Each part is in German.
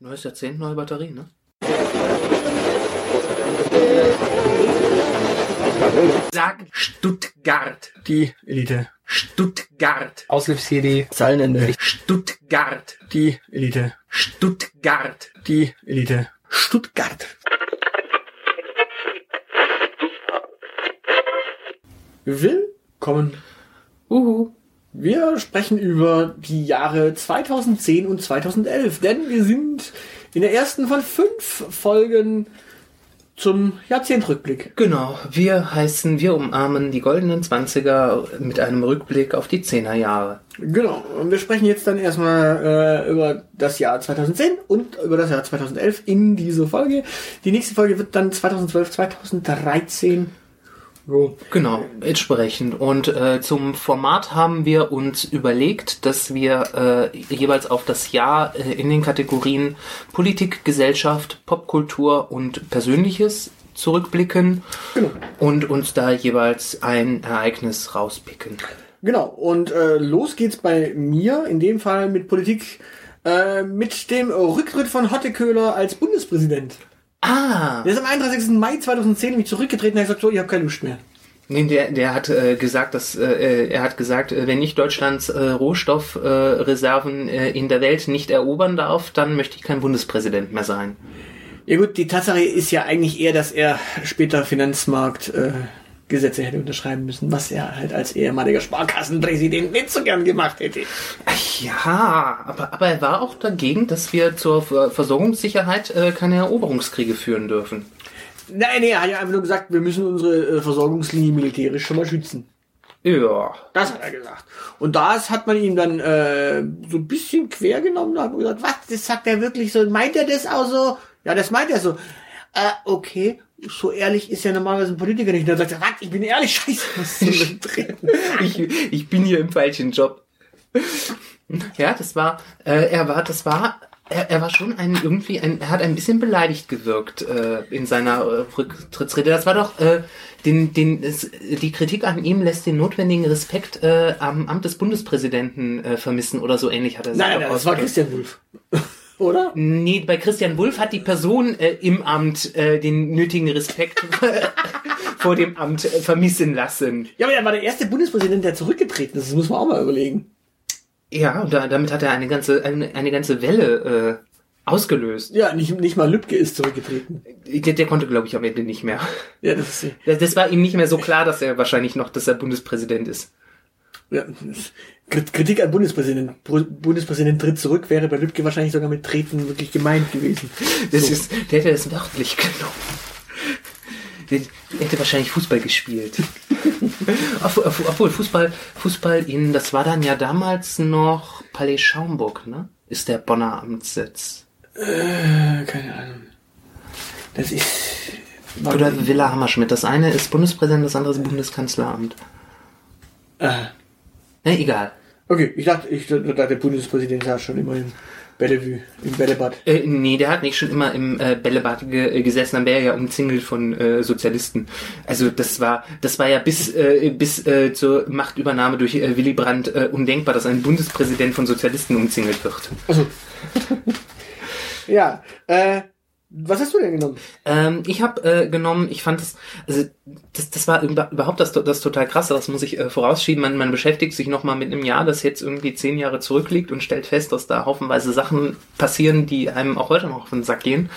Neues Jahrzehnt, neue Batterie, ne? Sag Stuttgart. Die Elite. Stuttgart. Auslöfs-CD. Zeilenende. Stuttgart. Die Elite. Stuttgart. Die Elite. Stuttgart. Willkommen. Wir sprechen über die Jahre 2010 und 2011, denn wir sind in der ersten von 5 Folgen zum Jahrzehntrückblick. Genau, wir umarmen die goldenen 20er mit einem Rückblick auf die 10er Jahre. Genau, und wir sprechen jetzt dann erstmal über das Jahr 2010 und über das Jahr 2011 in dieser Folge. Die nächste Folge wird dann 2012, 2013. So. Genau, entsprechend. Und zum Format haben wir uns überlegt, dass wir jeweils auf das Jahr in den Kategorien Politik, Gesellschaft, Popkultur und Persönliches zurückblicken. Genau. Und uns da jeweils ein Ereignis rauspicken. Genau, und los geht's bei mir, in dem Fall mit Politik, mit dem Rücktritt von Hotte Köhler als Bundespräsident. Ah! Der ist am 31. Mai 2010 nämlich zurückgetreten und hat gesagt, so, ich habe keine Lust mehr. Nee, der hat gesagt, dass er hat gesagt, wenn ich Deutschlands Rohstoffreserven in der Welt nicht erobern darf, dann möchte ich kein Bundespräsident mehr sein. Ja gut, die Tatsache ist ja eigentlich eher, dass er später Finanzmarktgesetze hätte unterschreiben müssen, was er halt als ehemaliger Sparkassenpräsident nicht so gern gemacht hätte. Ja, aber er war auch dagegen, dass wir zur Versorgungssicherheit keine Eroberungskriege führen dürfen. Nein, er hat ja einfach nur gesagt, wir müssen unsere Versorgungslinie militärisch schon mal schützen. Ja. Das hat er gesagt. Und das hat man ihm dann so ein bisschen quer genommen. Da hat man gesagt, was, das sagt er wirklich so? Meint er das auch so? Ja, das meint er so. Okay, so ehrlich ist ja normalerweise ein Politiker nicht. Und dann sagt er, was, ich bin ehrlich, scheiße, was soll ich treten? Ich bin hier im falschen Job. Ja, er war schon er hat ein bisschen beleidigt gewirkt in seiner Rücktrittsrede. Das war doch die Kritik an ihm lässt den notwendigen Respekt am Amt des Bundespräsidenten vermissen oder so ähnlich hat er gesagt. Nein, das war Christian Wulff. Oder? Nee, bei Christian Wulff hat die Person im Amt den nötigen Respekt vor dem Amt vermissen lassen. Ja, aber er war der erste Bundespräsident, der zurückgetreten ist. Das muss man auch mal überlegen. Ja, und damit hat er eine ganze Welle ausgelöst. Ja, nicht mal Lübcke ist zurückgetreten. Der konnte, glaube ich, am Ende nicht mehr. Ja, das war ihm nicht mehr so klar, dass er Bundespräsident ist. Ja, Kritik an Bundespräsident. Bundespräsident tritt zurück, wäre bei Lübcke wahrscheinlich sogar mit Treten wirklich gemeint gewesen. Der hätte das wörtlich genommen. Der hätte wahrscheinlich Fußball gespielt. Obwohl, Fußball das war dann ja damals noch Palais Schaumburg, ne? Ist der Bonner Amtssitz. Keine Ahnung. Das ist... Oder Villa Hammerschmidt. Das eine ist Bundespräsident, das andere ist Bundeskanzleramt. Ne, egal. Okay, ich dachte, der Bundespräsident saß schon immer im Bellevue, im Bällebad. Nee, der hat nicht schon immer im Bällebad gesessen, dann wäre er ja umzingelt von Sozialisten. Also das war ja bis zur Machtübernahme durch Willy Brandt undenkbar, dass ein Bundespräsident von Sozialisten umzingelt wird. Also. Ja, was hast du denn genommen? Ich habe genommen, ich fand das war überhaupt das total krasse, das muss ich vorausschieben. Man beschäftigt sich nochmal mit einem Jahr, das jetzt irgendwie 10 Jahre zurückliegt und stellt fest, dass da haufenweise Sachen passieren, die einem auch heute noch auf den Sack gehen.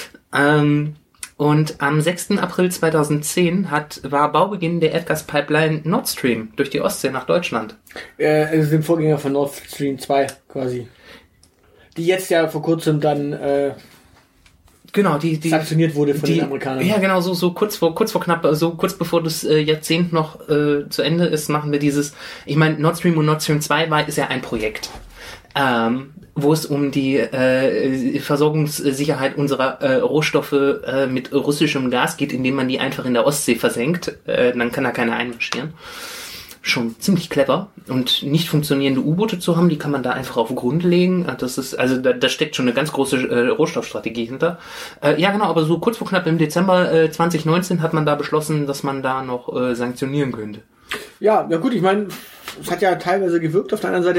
Und am 6. April 2010 war Baubeginn der Erdgaspipeline Nord Stream durch die Ostsee nach Deutschland. Es ist dem Vorgänger von Nord Stream 2 quasi. Die jetzt ja vor kurzem dann genau, die sanktioniert wurde von den Amerikanern. Ja, genau, so kurz vor knapp, so kurz bevor das Jahrzehnt noch zu Ende ist, machen wir dieses. Ich meine, Nord Stream und Nord Stream 2 ist ja ein Projekt, wo es um die Versorgungssicherheit unserer Rohstoffe mit russischem Gas geht, indem man die einfach in der Ostsee versenkt. Dann kann da keiner einmarschieren. Schon ziemlich clever. Und nicht funktionierende U-Boote zu haben, die kann man da einfach auf Grund legen. Das ist, also da steckt schon eine ganz große Rohstoffstrategie hinter. Ja, genau, aber so kurz vor knapp im Dezember 2019 hat man da beschlossen, dass man da noch sanktionieren könnte. Ja, gut, ich meine, es hat ja teilweise gewirkt. Auf der anderen Seite,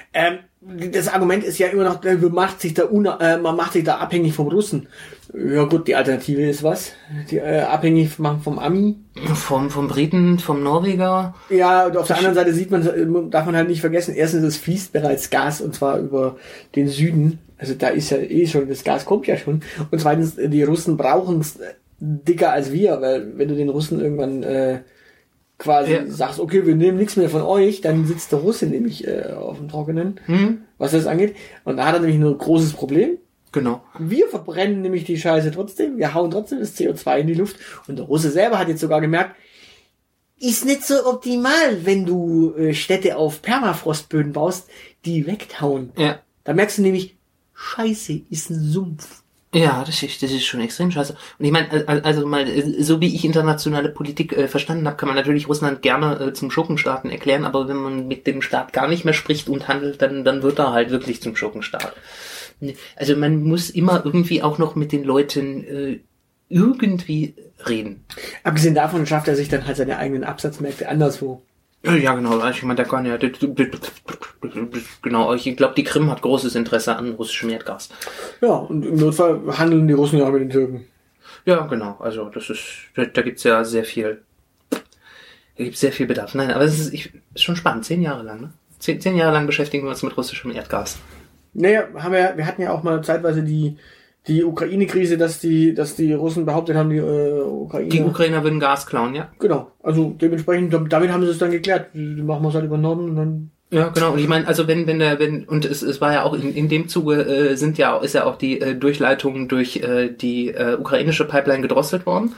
Das Argument ist ja immer noch, man macht sich da abhängig vom Russen. Ja gut, die Alternative ist was? Abhängig vom Ami? Vom Briten, vom Norweger. Ja, und auf der anderen Seite darf man halt nicht vergessen, erstens, es fließt bereits Gas, und zwar über den Süden. Also da ist ja schon, das Gas kommt ja schon. Und zweitens, die Russen brauchen es dicker als wir, weil wenn du den Russen irgendwann quasi sagst, okay, wir nehmen nichts mehr von euch, dann sitzt der Russe nämlich auf dem Trockenen, was das angeht. Und da hat er nämlich nur ein großes Problem. Genau. Wir verbrennen nämlich die Scheiße trotzdem, wir hauen trotzdem das CO2 in die Luft. Und der Russe selber hat jetzt sogar gemerkt, ist nicht so optimal, wenn du Städte auf Permafrostböden baust, die wegtauen. Ja. Da merkst du nämlich, Scheiße ist ein Sumpf. Ja, das ist schon extrem scheiße. Und ich meine, also mal, so wie ich internationale Politik verstanden habe, kann man natürlich Russland gerne zum Schurkenstaaten erklären, aber wenn man mit dem Staat gar nicht mehr spricht und handelt, dann wird er halt wirklich zum Schurkenstaat. Also man muss immer irgendwie auch noch mit den Leuten irgendwie reden. Abgesehen davon schafft er sich dann halt seine eigenen Absatzmärkte anderswo. Ja, genau. Also ich meine, der kann ja, genau. Ich glaube, die Krim hat großes Interesse an russischem Erdgas. Ja, und im Notfall handeln die Russen ja auch mit den Türken. Ja, genau. Also da gibt's ja sehr viel. Da gibt's sehr viel Bedarf. Nein, aber es ist schon spannend. 10 Jahre lang, ne? 10 Jahre lang beschäftigen wir uns mit russischem Erdgas. Naja, wir hatten ja auch mal zeitweise die Ukraine-Krise, dass die Russen behauptet haben, die Ukrainer würden Gas klauen, ja. Genau, also dementsprechend, damit haben sie es dann geklärt. Die machen wir es halt über Norden und dann... Ja, genau. Und ich meine, also und es war ja auch in dem Zuge ist ja auch die Durchleitung durch die ukrainische Pipeline gedrosselt worden.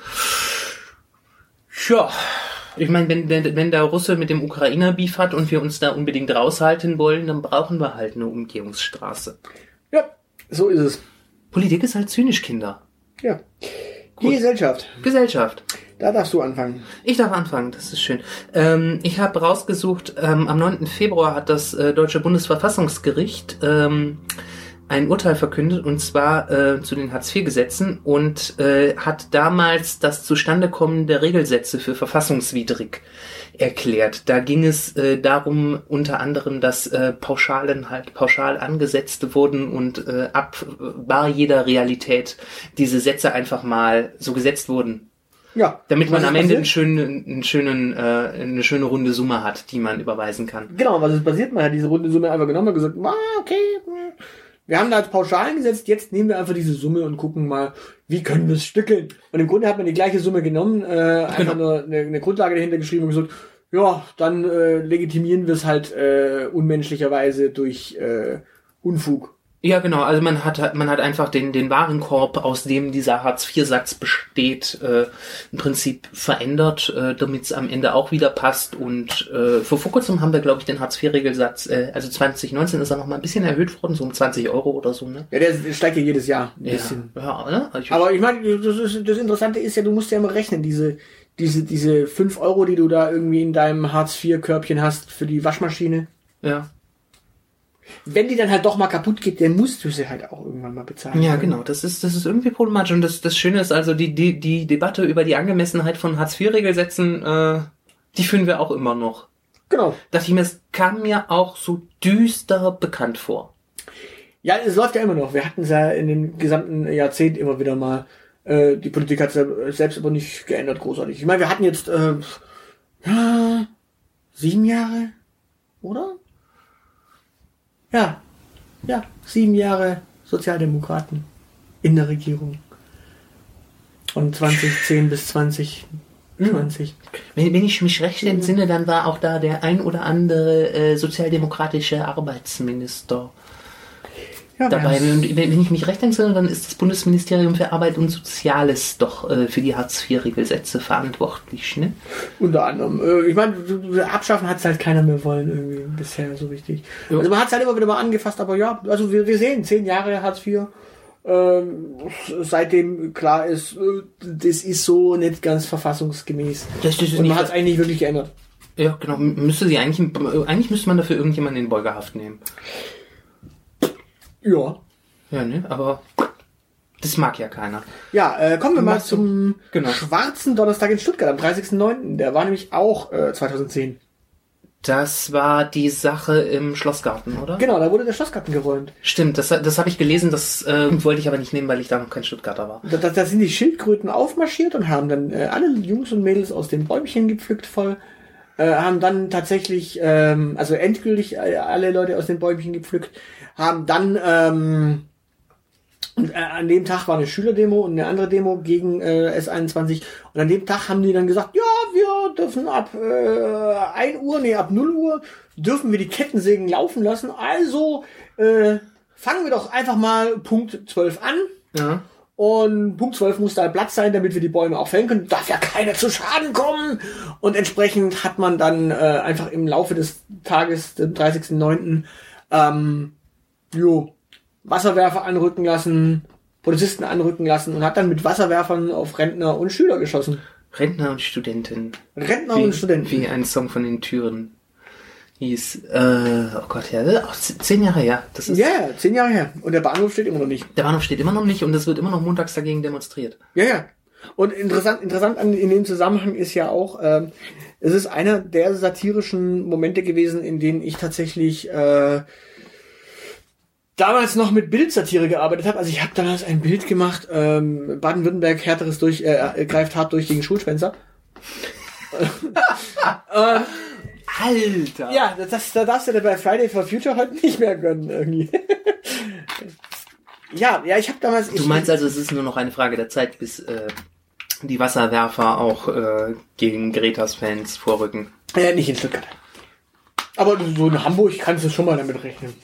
Ja. Ich meine, wenn der Russe mit dem Ukrainer Beef hat und wir uns da unbedingt raushalten wollen, dann brauchen wir halt eine Umgehungsstraße. Ja, so ist es. Politik ist halt zynisch, Kinder. Ja. Die Gesellschaft. Da darfst du anfangen. Ich darf anfangen, das ist schön. Ich habe rausgesucht, am 9. Februar hat das Deutsche Bundesverfassungsgericht ein Urteil verkündet, und zwar zu den Hartz-IV-Gesetzen, und hat damals das Zustandekommen der Regelsätze für verfassungswidrig erklärt. Da ging es darum, unter anderem, dass Pauschalen halt pauschal angesetzt wurden und ab bar jeder Realität diese Sätze einfach mal so gesetzt wurden. Ja. Damit man am Ende eine schöne runde Summe hat, die man überweisen kann. Genau, was ist passiert? Man hat diese runde Summe einfach genommen und gesagt, okay, wir haben da als Pauschalen gesetzt, jetzt nehmen wir einfach diese Summe und gucken mal, wie können wir es stückeln. Und im Grunde hat man die gleiche Summe genommen, einfach nur eine Grundlage dahinter geschrieben und gesagt, ja, dann legitimieren wir es halt unmenschlicherweise durch Unfug. Ja, genau. Also man hat einfach den Warenkorb, aus dem dieser Hartz-IV-Satz besteht, im Prinzip verändert, damit es am Ende auch wieder passt. Und vor kurzem haben wir, glaube ich, den Hartz-IV-Regelsatz, also 2019 ist er noch mal ein bisschen erhöht worden, so um 20 € oder so, ne? Ja, der steigt ja jedes Jahr ein bisschen. Ja, ne? Aber ich meine, das Interessante ist ja, du musst ja immer rechnen, diese 5 €, die du da irgendwie in deinem Hartz-IV-Körbchen hast für die Waschmaschine. Ja. Wenn die dann halt doch mal kaputt geht, dann musst du sie halt auch irgendwann mal bezahlen. Ja, genau. Das ist irgendwie problematisch. Und das Schöne ist also, die Debatte über die Angemessenheit von Hartz-IV-Regelsätzen, die führen wir auch immer noch. Genau. Dachte ich mir, es kam mir auch so düster bekannt vor. Ja, es läuft ja immer noch. Wir hatten es ja in dem gesamten Jahrzehnt immer wieder mal. Die Politik hat es selbst aber nicht geändert, großartig. Ich meine, wir hatten jetzt 7 Jahre, oder? Ja, 7 Jahre Sozialdemokraten in der Regierung. Von 2010 bis 2020. Wenn ich mich recht entsinne, dann war auch da der ein oder andere sozialdemokratische Arbeitsminister dabei. Und wenn ich mich recht entsinne, dann ist das Bundesministerium für Arbeit und Soziales doch für die Hartz-IV-Regelsätze verantwortlich, ne? Unter anderem. Ich meine, abschaffen hat es halt keiner mehr wollen irgendwie bisher so richtig. Ja. Also man hat es halt immer wieder mal angefasst, aber ja, also wir sehen 10 Jahre Hartz IV. Seitdem klar ist, das ist so nicht ganz verfassungsgemäß. Und man hat es eigentlich nicht wirklich geändert. Ja, genau. Eigentlich müsste man dafür irgendjemanden in Beugehaft nehmen. Ja. Ja, ne? Aber das mag ja keiner. Ja, kommen wir mal zum schwarzen Donnerstag in Stuttgart am 30.09. Der war nämlich auch 2010. Das war die Sache im Schlossgarten, oder? Genau, da wurde der Schlossgarten geräumt. Stimmt, das habe ich gelesen, das wollte ich aber nicht nehmen, weil ich da noch kein Stuttgarter war. Da sind die Schildkröten aufmarschiert und haben dann alle Jungs und Mädels aus den Bäumchen gepflückt voll. Haben dann tatsächlich, also endgültig alle Leute aus den Bäumchen gepflückt, haben dann, an dem Tag war eine Schülerdemo und eine andere Demo gegen S21 und an dem Tag haben die dann gesagt, ja, wir dürfen ab 1 Uhr, ab 0 Uhr dürfen wir die Kettensägen laufen lassen, also fangen wir doch einfach mal Punkt 12 an. Ja. Und Punkt 12 muss da Platz sein, damit wir die Bäume auch fällen können. Darf ja keiner zu Schaden kommen. Und entsprechend hat man dann einfach im Laufe des Tages, dem 30.09., Wasserwerfer anrücken lassen, Polizisten anrücken lassen und hat dann mit Wasserwerfern auf Rentner und Schüler geschossen. Rentner und Studenten. Und Studenten. Wie ein Song von den Türen hieß. Oh Gott, ja, 10 Jahre her. Das ist 10 Jahre her. Und der Bahnhof steht immer noch nicht. Der Bahnhof steht immer noch nicht und es wird immer noch montags dagegen demonstriert. Ja. Und interessant in dem Zusammenhang ist ja auch, es ist einer der satirischen Momente gewesen, in denen ich tatsächlich damals noch mit Bildsatire gearbeitet habe. Also ich habe damals ein Bild gemacht, Baden-Württemberg greift hart durch gegen Schulschwänzer. Alter! Ja, da darfst du dir bei Friday for Future heute nicht mehr gönnen, irgendwie. ja, ich habe damals... Du meinst also, es ist nur noch eine Frage der Zeit, bis die Wasserwerfer auch gegen Gretas Fans vorrücken? Nicht in Stuttgart. Aber so in Hamburg kannst du schon mal damit rechnen.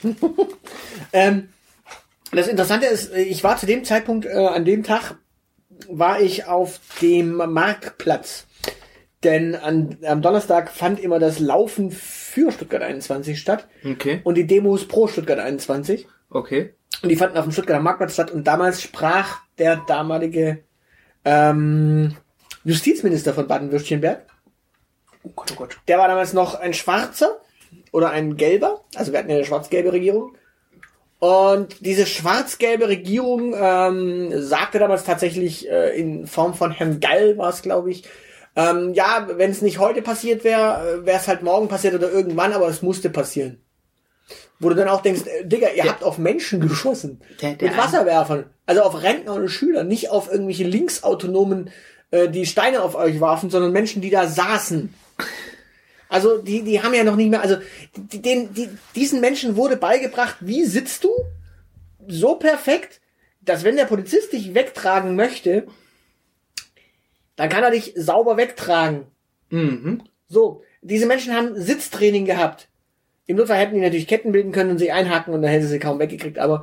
Das Interessante ist, ich war zu dem Zeitpunkt, an dem Tag, war ich auf dem Marktplatz. Denn am Donnerstag fand immer das Laufen für Stuttgart 21 statt. Okay. Und die Demos pro Stuttgart 21. Okay. Und die fanden auf dem Stuttgarter Marktplatz statt. Und damals sprach der damalige Justizminister von Baden-Württemberg. Oh Gott, oh Gott. Der war damals noch ein Schwarzer oder ein Gelber. Also wir hatten ja eine schwarz-gelbe Regierung. Und diese schwarz-gelbe Regierung sagte damals tatsächlich in Form von Herrn Gall war es, glaube ich, wenn es nicht heute passiert wäre, wäre es halt morgen passiert oder irgendwann, aber es musste passieren. Wo du dann auch denkst, Digga, ihr habt auf Menschen geschossen. Mit Wasserwerfern. Also auf Rentner und Schüler, nicht auf irgendwelche Linksautonomen, die Steine auf euch warfen, sondern Menschen, die da saßen. Also die haben ja noch nicht mehr, also diesen Menschen wurde beigebracht, wie sitzt du so perfekt, dass wenn der Polizist dich wegtragen möchte, dann kann er dich sauber wegtragen. Mhm. So, diese Menschen haben Sitztraining gehabt. Im Notfall hätten die natürlich Ketten bilden können und sie einhaken und dann hätten sie kaum weggekriegt, aber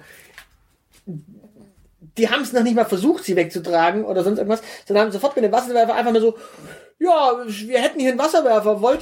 die haben es noch nicht mal versucht, sie wegzutragen oder sonst irgendwas, sondern haben sofort mit dem Wasserwerfer einfach nur so, ja, wir hätten hier einen Wasserwerfer, wollt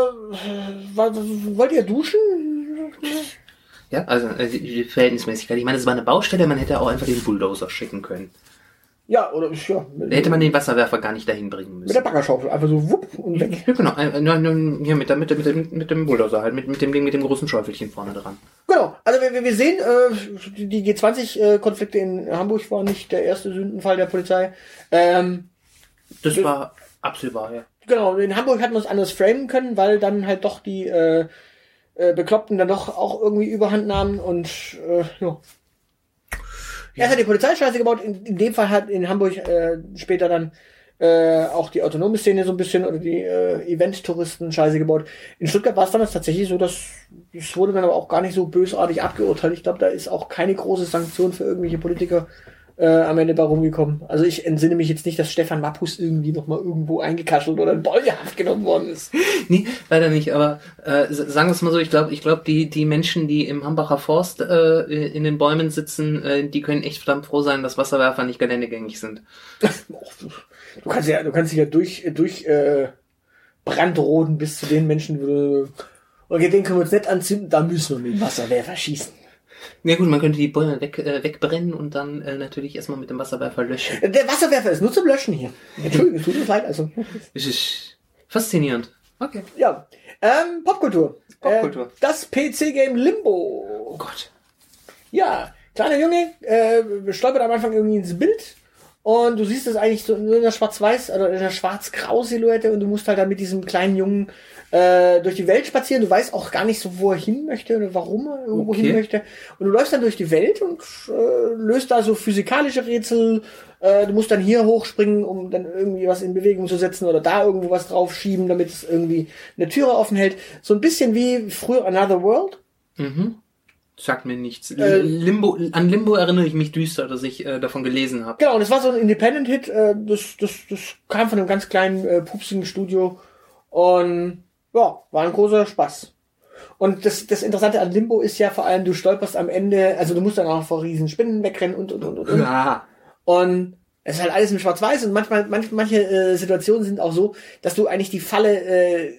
ihr duschen? Ja, also die Verhältnismäßigkeit. Ich meine, es war eine Baustelle, man hätte auch einfach den Bulldozer schicken können. Ja, oder ja. Da hätte man den Wasserwerfer gar nicht dahin bringen müssen. Mit der Baggerschaufel, einfach so wupp und weg. Ja, genau, hier mit dem Bulldozer halt, mit dem großen Schäufelchen vorne dran. Genau, also wir sehen, die G20-Konflikte in Hamburg waren nicht der erste Sündenfall der Polizei. Das war absehbar, ja. Genau, in Hamburg hat man es anders framen können, weil dann halt doch die Bekloppten dann doch auch irgendwie Überhand nahmen und ja. Erst hat die Polizei Scheiße gebaut, in dem Fall hat in Hamburg später dann auch die autonome Szene so ein bisschen oder die Event-Touristen Scheiße gebaut. In Stuttgart war es damals tatsächlich so, dass es wurde dann aber auch gar nicht so bösartig abgeurteilt. Ich glaube, da ist auch keine große Sanktion für irgendwelche Politiker am Ende bei rumgekommen. Also ich entsinne mich jetzt nicht, dass Stefan Mappus irgendwie nochmal irgendwo eingekaschelt oder in Beugehaft genommen worden ist. Nee, leider nicht, aber sagen wir es mal so, ich glaube, die Menschen, die im Hambacher Forst in den Bäumen sitzen, die können echt verdammt froh sein, dass Wasserwerfer nicht geländegängig sind. Du kannst dich ja durch Brandroden bis zu den Menschen, okay, den können wir uns nicht anzünden, da müssen wir mit dem Wasserwerfer schießen. Ja gut, man könnte die Bäume wegbrennen und dann natürlich erstmal mit dem Wasserwerfer löschen. Der Wasserwerfer ist nur zum Löschen hier. Entschuldigung, es tut mir leid. Also. Das ist faszinierend. Okay. Ja. Popkultur. Das PC-Game Limbo. Oh Gott. Ja, kleiner Junge stolpert am Anfang irgendwie ins Bild und du siehst es eigentlich so nur in der Schwarz-Weiß oder in der Schwarz-Grau-Silhouette und du musst halt dann mit diesem kleinen Jungen durch die Welt spazieren. Du weißt auch gar nicht so, wo er hin möchte oder warum er irgendwo hin möchte. Und du läufst dann durch die Welt und löst da so physikalische Rätsel. Du musst dann hier hochspringen, um dann irgendwie was in Bewegung zu setzen oder da irgendwo was draufschieben, damit es irgendwie eine Türe offen hält. So ein bisschen wie früher Another World. Mhm. Sagt mir nichts. An Limbo erinnere ich mich düster, dass ich davon gelesen habe. Genau, und es war so ein Independent-Hit. Das kam von einem ganz kleinen, pupsigen Studio. Und ja, war ein großer Spaß. Und das Interessante an Limbo ist ja vor allem, du stolperst am Ende, also du musst dann auch vor riesen Spinnen wegrennen und. Ja. Und es ist halt alles in Schwarz-Weiß und manche Situationen sind auch so, dass du eigentlich die Falle,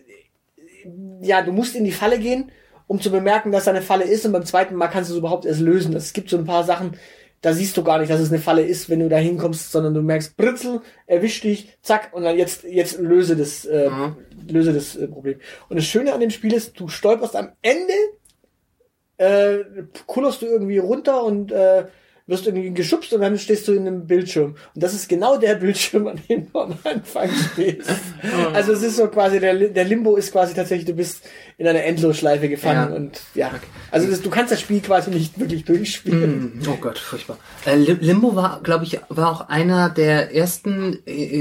du musst in die Falle gehen, um zu bemerken, dass da eine Falle ist, und beim zweiten Mal kannst du es überhaupt erst lösen. Es gibt so ein paar Sachen, da siehst du gar nicht, dass es eine Falle ist, wenn du da hinkommst, sondern du merkst, Britzel, erwisch dich, zack, und dann jetzt löse das Problem. Und das Schöne an dem Spiel ist, du stolperst am Ende, kullerst du irgendwie runter und wirst irgendwie geschubst und dann stehst du in einem Bildschirm. Und das ist genau der Bildschirm, an dem du am Anfang stehst. Also es ist so quasi, der Limbo ist quasi tatsächlich, du bist in einer Endlosschleife gefangen und also du kannst das Spiel quasi nicht wirklich durchspielen. Oh Gott, furchtbar. Limbo war, glaube ich, auch einer der ersten,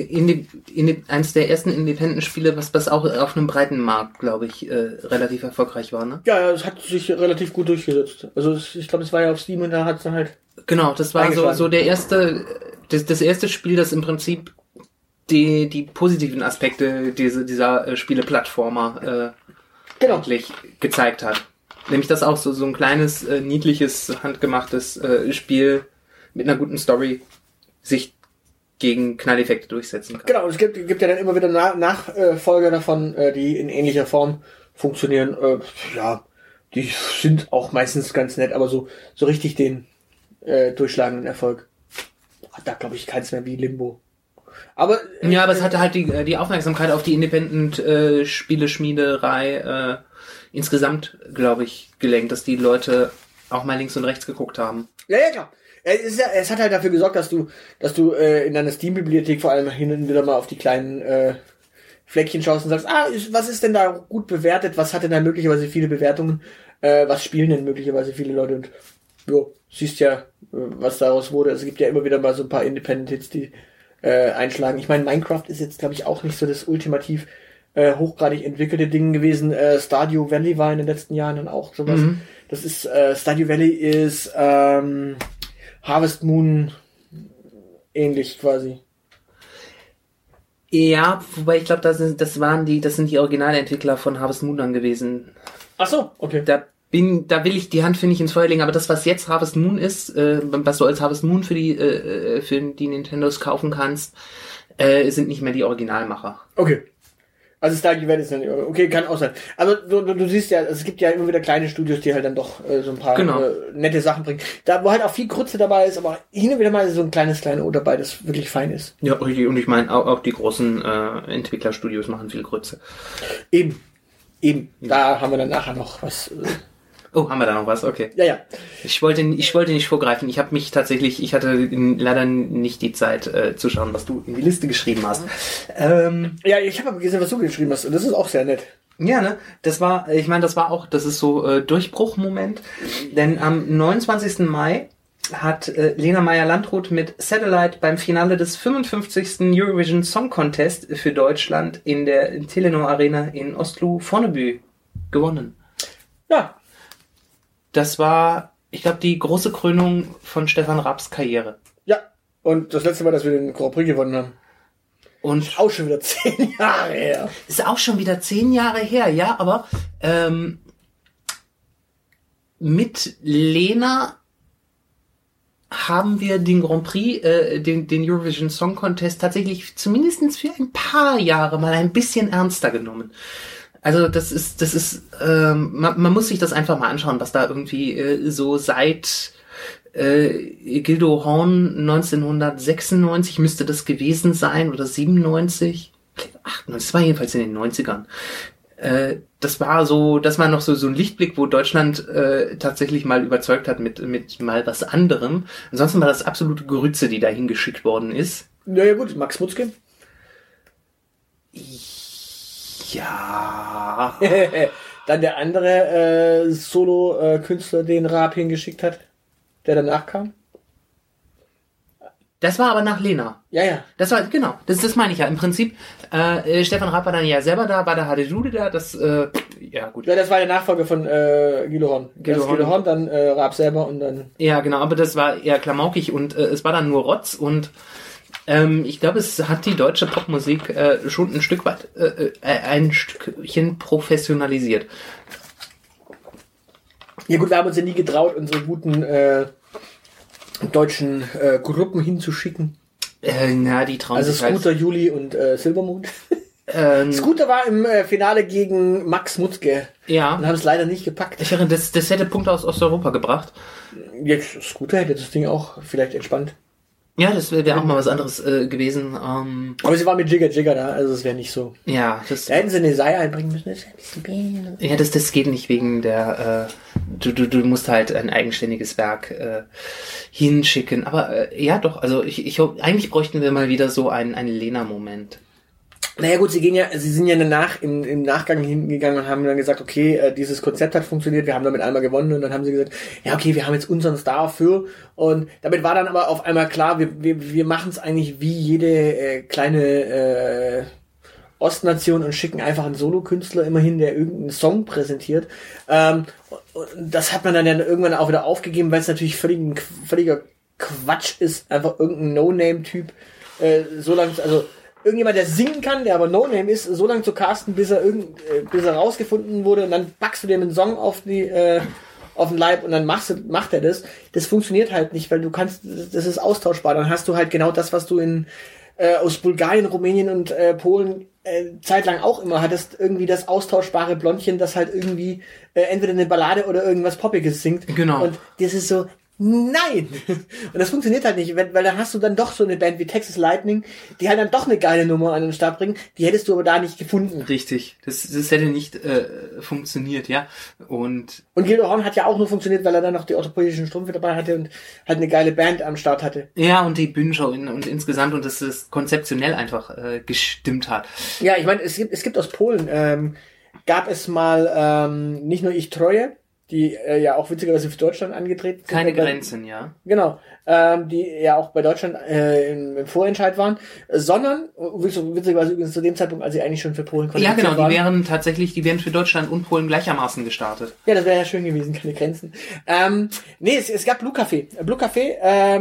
eines der ersten Independent-Spiele, was auch auf einem breiten Markt, glaube ich, relativ erfolgreich war, ne? Ja, es hat sich relativ gut durchgesetzt. Also ich glaube, es war ja auf Steam und da hat es dann halt. Genau, das war so der erste, das erste Spiel, das im Prinzip die positiven Aspekte dieser Spiele-Plattformer eigentlich gezeigt hat. Nämlich, dass auch so ein kleines, niedliches, handgemachtes Spiel mit einer guten Story sich gegen Knalleffekte durchsetzen kann. Genau, es gibt ja dann immer wieder Nachfolger davon, die in ähnlicher Form funktionieren. Die sind auch meistens ganz nett, aber so richtig den durchschlagenden Erfolg hat da, glaube ich, keins mehr wie Limbo. Aber es hatte halt die Aufmerksamkeit auf die Independent-Spieleschmiederei insgesamt, glaube ich, gelenkt, dass die Leute auch mal links und rechts geguckt haben. Ja, klar. Es hat halt dafür gesorgt, dass du in deiner Steam-Bibliothek vor allem hin und wieder mal auf die kleinen Fleckchen schaust und sagst, was ist denn da gut bewertet, was hat denn da möglicherweise viele Bewertungen, was spielen denn möglicherweise viele Leute, und siehst ja, was daraus wurde. Es gibt ja immer wieder mal so ein paar Independent-Hits, die einschlagen. Ich meine, Minecraft ist jetzt, glaube ich, auch nicht so das ultimativ hochgradig entwickelte Ding gewesen. Stardew Valley war in den letzten Jahren dann auch sowas. Mhm. Das ist, Stardew Valley ist Harvest Moon ähnlich quasi. Ja, wobei ich glaube, das sind die Originalentwickler von Harvest Moon dann gewesen. Ach so, okay. Da will ich die Hand, finde ich, ins Feuer legen, aber das, was jetzt Harvest Moon ist, was du als Harvest Moon für die Nintendos kaufen kannst, sind nicht mehr die Originalmacher. Okay. Also Stardew Valley ist dann, okay, kann auch sein. Aber du siehst ja, es gibt ja immer wieder kleine Studios, die halt dann doch so ein paar nette Sachen bringen. Da, wo halt auch viel Grütze dabei ist, aber hin und wieder mal so ein kleines O dabei, das wirklich fein ist. Ja, und ich meine, auch die großen Entwicklerstudios machen viel Grütze. Eben. Da haben wir dann nachher noch was. Oh, haben wir da noch was? Okay. Ja. Ich wollte nicht vorgreifen. Ich hatte leider nicht die Zeit zu schauen, was du in die Liste geschrieben hast. Ja, ich habe aber gesehen, was du geschrieben hast, und das ist auch sehr nett. Ja, ne? Das ist so Durchbruchmoment, denn am 29. Mai hat Lena Meyer-Landrut mit Satellite beim Finale des 55. Eurovision Song Contest für Deutschland in der Telenor Arena in Oslo-Fornebu gewonnen. Ja. Das war, ich glaube, die große Krönung von Stefan Raabs Karriere. Ja, und das letzte Mal, dass wir den Grand Prix gewonnen haben. Und ist auch schon wieder 10 Jahre her. Ist auch schon wieder 10 Jahre her, ja, aber mit Lena haben wir den Grand Prix, den Eurovision Song Contest tatsächlich zumindest für ein paar Jahre mal ein bisschen ernster genommen. Also das ist, man muss sich das einfach mal anschauen, was da irgendwie so seit Gildo Horn 1996 müsste das gewesen sein, oder 97, 98, das war jedenfalls in den 90ern. das war noch so ein Lichtblick, wo Deutschland tatsächlich mal überzeugt hat mit mal was anderem. Ansonsten war das absolute Grütze, die da hingeschickt worden ist. Naja gut, Max Mutzke. Ja. Dann der andere Solo-Künstler, den Raab hingeschickt hat, der danach kam. Das war aber nach Lena. Ja. Das war, genau, das meine ich ja. Im Prinzip, Stefan Raab war dann ja selber da, war der Hadejude da, ja gut. Ja, das war der Nachfolger von Guido Horn. Guido Horn, dann Raab selber und dann... Ja, genau, aber das war eher klamaukig und es war dann nur Rotz und ich glaube, es hat die deutsche Popmusik schon ein Stück weit, ein Stückchen professionalisiert. Ja gut, wir haben uns ja nie getraut, unsere guten deutschen Gruppen hinzuschicken. Die trauen also sich Scooter, halt. Juli und Silbermond. Scooter war im Finale gegen Max Mutzke. Ja. Und haben es leider nicht gepackt. Ich höre, das hätte Punkte aus Osteuropa gebracht. Jetzt Scooter hätte das Ding auch vielleicht entspannt. Ja, das wäre auch mal was anderes gewesen. Aber sie war mit Jigger Jigger da, also es wäre nicht so. Ja, da hätten sie eine Sei einbringen müssen. Ja, das geht nicht wegen der. Du musst halt ein eigenständiges Werk hinschicken. Aber ja, doch. Also ich eigentlich bräuchten wir mal wieder so einen Lena-Moment. Naja gut, sie sind ja danach im Nachgang hingegangen und haben dann gesagt, okay, dieses Konzept hat funktioniert, wir haben damit einmal gewonnen und dann haben sie gesagt, ja okay, wir haben jetzt unseren Star für und damit war dann aber auf einmal klar, wir machen es eigentlich wie jede kleine Ostnation und schicken einfach einen Solokünstler immerhin, der irgendeinen Song präsentiert. Das hat man dann irgendwann auch wieder aufgegeben, weil es natürlich völliger Quatsch ist, einfach irgendein No-Name-Typ so lange, also irgendjemand, der singen kann, der aber No-Name ist, so lange zu casten, bis er rausgefunden wurde und dann packst du dem einen Song auf den Leib und dann macht er das. Das funktioniert halt nicht, weil das ist austauschbar. Dann hast du halt genau das, was du aus Bulgarien, Rumänien und Polen zeitlang auch immer hattest, irgendwie das austauschbare Blondchen, das halt irgendwie entweder eine Ballade oder irgendwas Poppiges singt. Genau. Und das ist so, nein! Und das funktioniert halt nicht, weil dann hast du dann doch so eine Band wie Texas Lightning, die halt dann doch eine geile Nummer an den Start bringen, die hättest du aber da nicht gefunden. Richtig, das hätte nicht funktioniert, ja. Und Guido Horn hat ja auch nur funktioniert, weil er dann noch die orthopädischen Strümpfe dabei hatte und halt eine geile Band am Start hatte. Ja, und die Bühnenshow und insgesamt und dass es konzeptionell einfach gestimmt hat. Ja, ich meine, es gibt aus Polen, gab es mal nicht nur Ich Treue, die ja auch witzigerweise für Deutschland angetreten sind. Keine Grenzen, ja. Genau, die ja auch bei Deutschland im Vorentscheid waren, sondern, witzigerweise übrigens zu dem Zeitpunkt, als sie eigentlich schon für Polen qualifiziert waren. Ja, genau, die wären für Deutschland und Polen gleichermaßen gestartet. Ja, das wäre ja schön gewesen, keine Grenzen. Es gab Blue Café. Blue Café,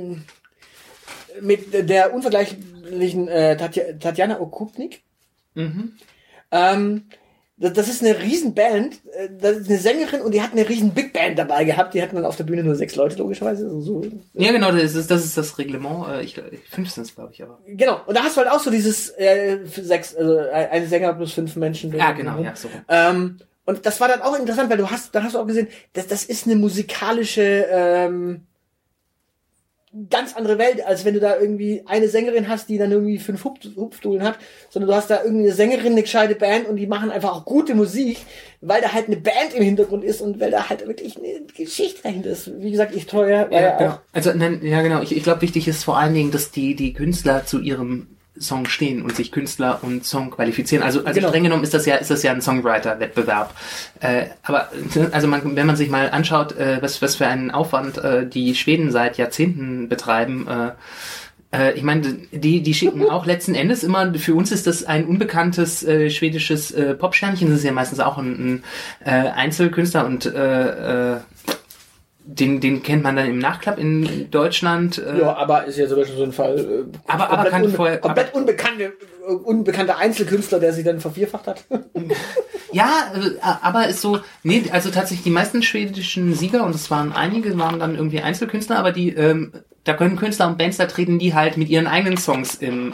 mit der unvergleichlichen Tatjana Okupnik. Mhm. Das ist eine Riesenband, das ist eine Sängerin und die hat eine riesen Big Band dabei gehabt. Die hatten dann auf der Bühne nur 6 Leute, logischerweise. So. Ja, genau, das ist das Reglement. 15, glaube ich, aber. Genau, und da hast du halt auch so dieses 6, also ein Sänger plus 5 Menschen. Ja, genau, ja, so. Und das war dann auch interessant, weil dann hast du auch gesehen, das ist eine musikalische ganz andere Welt, als wenn du da irgendwie eine Sängerin hast, die dann irgendwie 5 Hupfdudeln hat, sondern du hast da irgendwie eine Sängerin, eine gescheite Band und die machen einfach auch gute Musik, weil da halt eine Band im Hintergrund ist und weil da halt wirklich eine Geschichte dahinter ist. Wie gesagt, Ich Treue war ja auch. Also, ja genau, ich glaube, wichtig ist vor allen Dingen, dass die Künstler zu ihrem Song stehen und sich Künstler und Song qualifizieren. Also genau. Streng genommen ist das ja ein Songwriter-Wettbewerb. Aber also wenn man sich mal anschaut, was für einen Aufwand die Schweden seit Jahrzehnten betreiben, ich meine, die schicken auch letzten Endes immer, für uns ist das ein unbekanntes schwedisches Popsternchen, das ist ja meistens auch ein Einzelkünstler und den kennt man dann im Nachklapp in Deutschland. Ja, aber ist ja zum Beispiel so ein Fall. Komplett unbekannter Einzelkünstler, der sich dann vervierfacht hat. Ja, aber ist so, nee, also tatsächlich die meisten schwedischen Sieger, und es waren einige, waren dann irgendwie Einzelkünstler, aber die, da können Künstler und Bands da treten, die halt mit ihren eigenen Songs im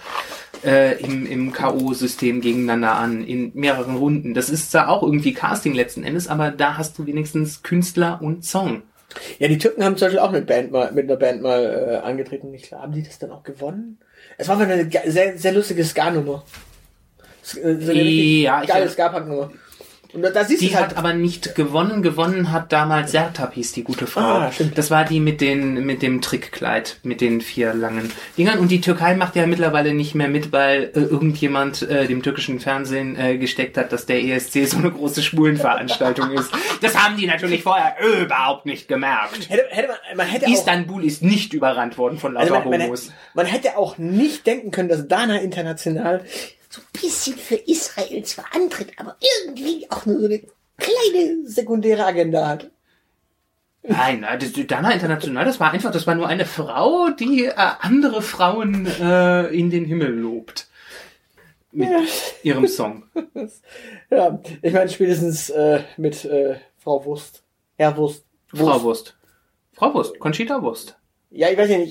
K.O.-System gegeneinander an, in mehreren Runden. Das ist zwar auch irgendwie Casting letzten Endes, aber da hast du wenigstens Künstler und Song. Ja, die Türken haben zum Beispiel auch mit einer Band mal angetreten. Ich glaube, haben die das dann auch gewonnen? Es war eine sehr, sehr lustige Ska-Nummer. So eine richtig Ja, geile Ska-Punk-Nummer. Und da siehst die du halt, hat aber nicht gewonnen. Gewonnen hat damals Sertab, hieß die gute Frau. Stimmt. Das war die mit dem Trickkleid, mit den 4 langen Dingern. Und die Türkei macht ja mittlerweile nicht mehr mit, weil irgendjemand dem türkischen Fernsehen gesteckt hat, dass der ESC so eine große Schwulenveranstaltung ist. Das haben die natürlich vorher überhaupt nicht gemerkt. man hätte Istanbul ist nicht überrannt worden von lauter Homos. Man hätte auch nicht denken können, dass Dana International so ein bisschen für Israel zwar antritt, aber irgendwie auch nur so eine kleine sekundäre Agenda hat. Nein, das Dana International, das war nur eine Frau, die andere Frauen in den Himmel lobt. Mit ihrem Song. Ja, ich meine spätestens mit Frau Wurst. Herr Wurst. Frau Wurst, Conchita Wurst. Ja, ich weiß ja nicht,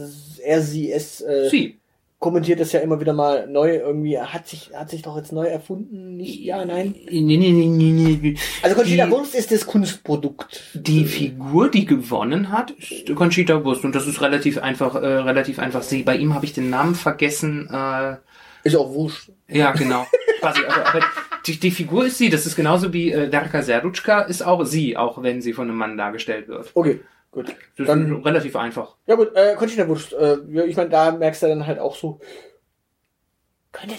sie kommentiert das ja immer wieder mal neu, irgendwie hat sich doch jetzt neu erfunden, nicht? Ja, nein? Nee. Also Conchita Wurst ist das Kunstprodukt. Die Figur, die gewonnen hat, ist Conchita Wurst und das ist relativ einfach sie. Bei ihm habe ich den Namen vergessen. Ist auch wurscht. Ja, genau. Quasi, aber die Figur ist sie, das ist genauso wie Darka Serduchka ist auch sie, auch wenn sie von einem Mann dargestellt wird. Okay. Gut. Das dann ist relativ einfach. Ja gut, Conchita Wurst, ich meine, da merkst du dann halt auch so, könnte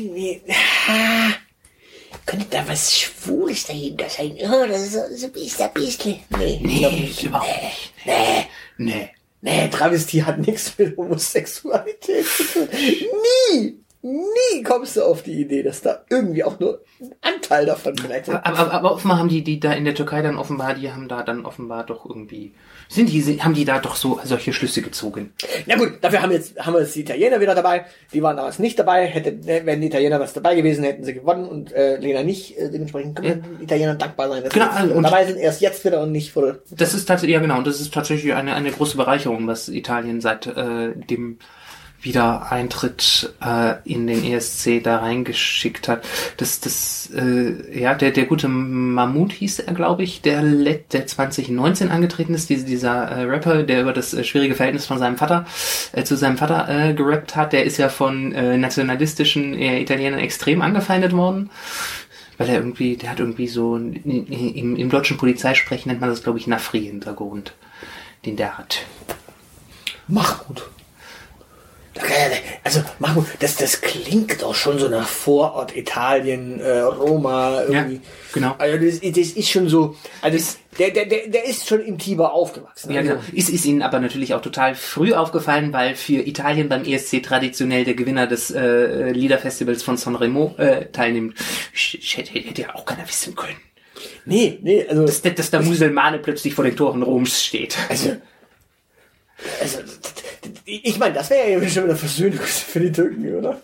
da was Schwules dahinter sein? Oh, das ist so ein bisschen. Nee, überhaupt nicht. Nee. Travestie hat nichts mit Homosexualität zu tun. Nie kommst du auf die Idee, dass da irgendwie auch nur ein Anteil davon vielleicht ist. Aber offenbar haben die da in der Türkei dann offenbar doch irgendwie, haben die da doch so solche Schlüsse gezogen. Na gut, dafür haben wir jetzt die Italiener wieder dabei. Die waren damals nicht dabei. Wenn die Italiener was dabei gewesen, hätten sie gewonnen und Lena nicht. Dementsprechend können wir den Italienern dankbar sein, dass sie dabei sind. Erst jetzt wieder und nicht vor. Das ist tatsächlich, ja genau, und das ist tatsächlich eine große Bereicherung, was Italien seit dem Wiedereintritt in den ESC da reingeschickt hat. Der gute Mahmoud hieß er, glaube ich, der 2019 angetreten ist, dieser Rapper, der über das schwierige Verhältnis von seinem Vater zu seinem Vater gerappt hat, der ist ja von nationalistischen Italienern extrem angefeindet worden. Weil der hat irgendwie so im deutschen Polizeisprech nennt man das, glaube ich, Nafri-Hintergrund, den der hat. Mahmoud. Also, Mahmoud, das klingt doch schon so nach Vorort Italien, Roma, irgendwie. Ja, genau. Also, das ist schon so, also, der ist schon im Tiber aufgewachsen. Ja, genau. Ist ihnen aber natürlich auch total früh aufgefallen, weil für Italien beim ESC traditionell der Gewinner des Liederfestivals von Sanremo teilnimmt. Hätte ja auch keiner wissen können. Nee, also. Dass der Muselmane plötzlich vor den Toren Roms steht. Also, ich meine, das wäre ja schon wieder Versöhnung für die Türken, oder?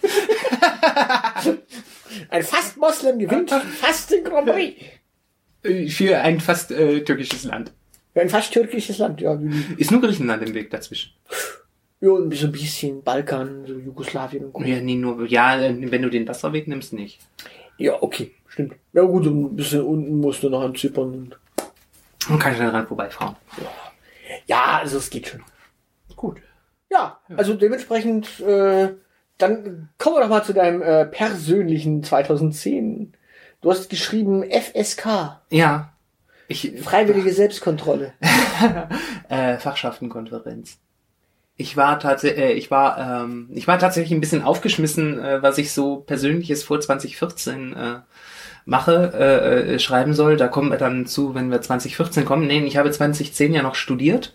Ein fast Moslem gewinnt fast den Grand Prix. Für ein fast türkisches Land. Für ein fast türkisches Land, ja. Ist nur Griechenland im Weg dazwischen. Ja, und so ein bisschen Balkan, so Jugoslawien und so. Ja, wenn du den Wasserweg nimmst, nicht. Ja, okay, stimmt. Ja gut, ein bisschen unten musst du noch an Zypern. Und kann ich dann dran vorbeifahren. Ja, also es geht schon. Gut. Ja, also dementsprechend, dann kommen wir doch mal zu deinem persönlichen 2010. Du hast geschrieben FSK. Ja. Freiwillige Selbstkontrolle. Fachschaftenkonferenz. Ich war tatsächlich ein bisschen aufgeschmissen, was ich so Persönliches vor 2014 schreiben soll. Da kommen wir dann zu, wenn wir 2014 kommen. Nee, ich habe 2010 ja noch studiert.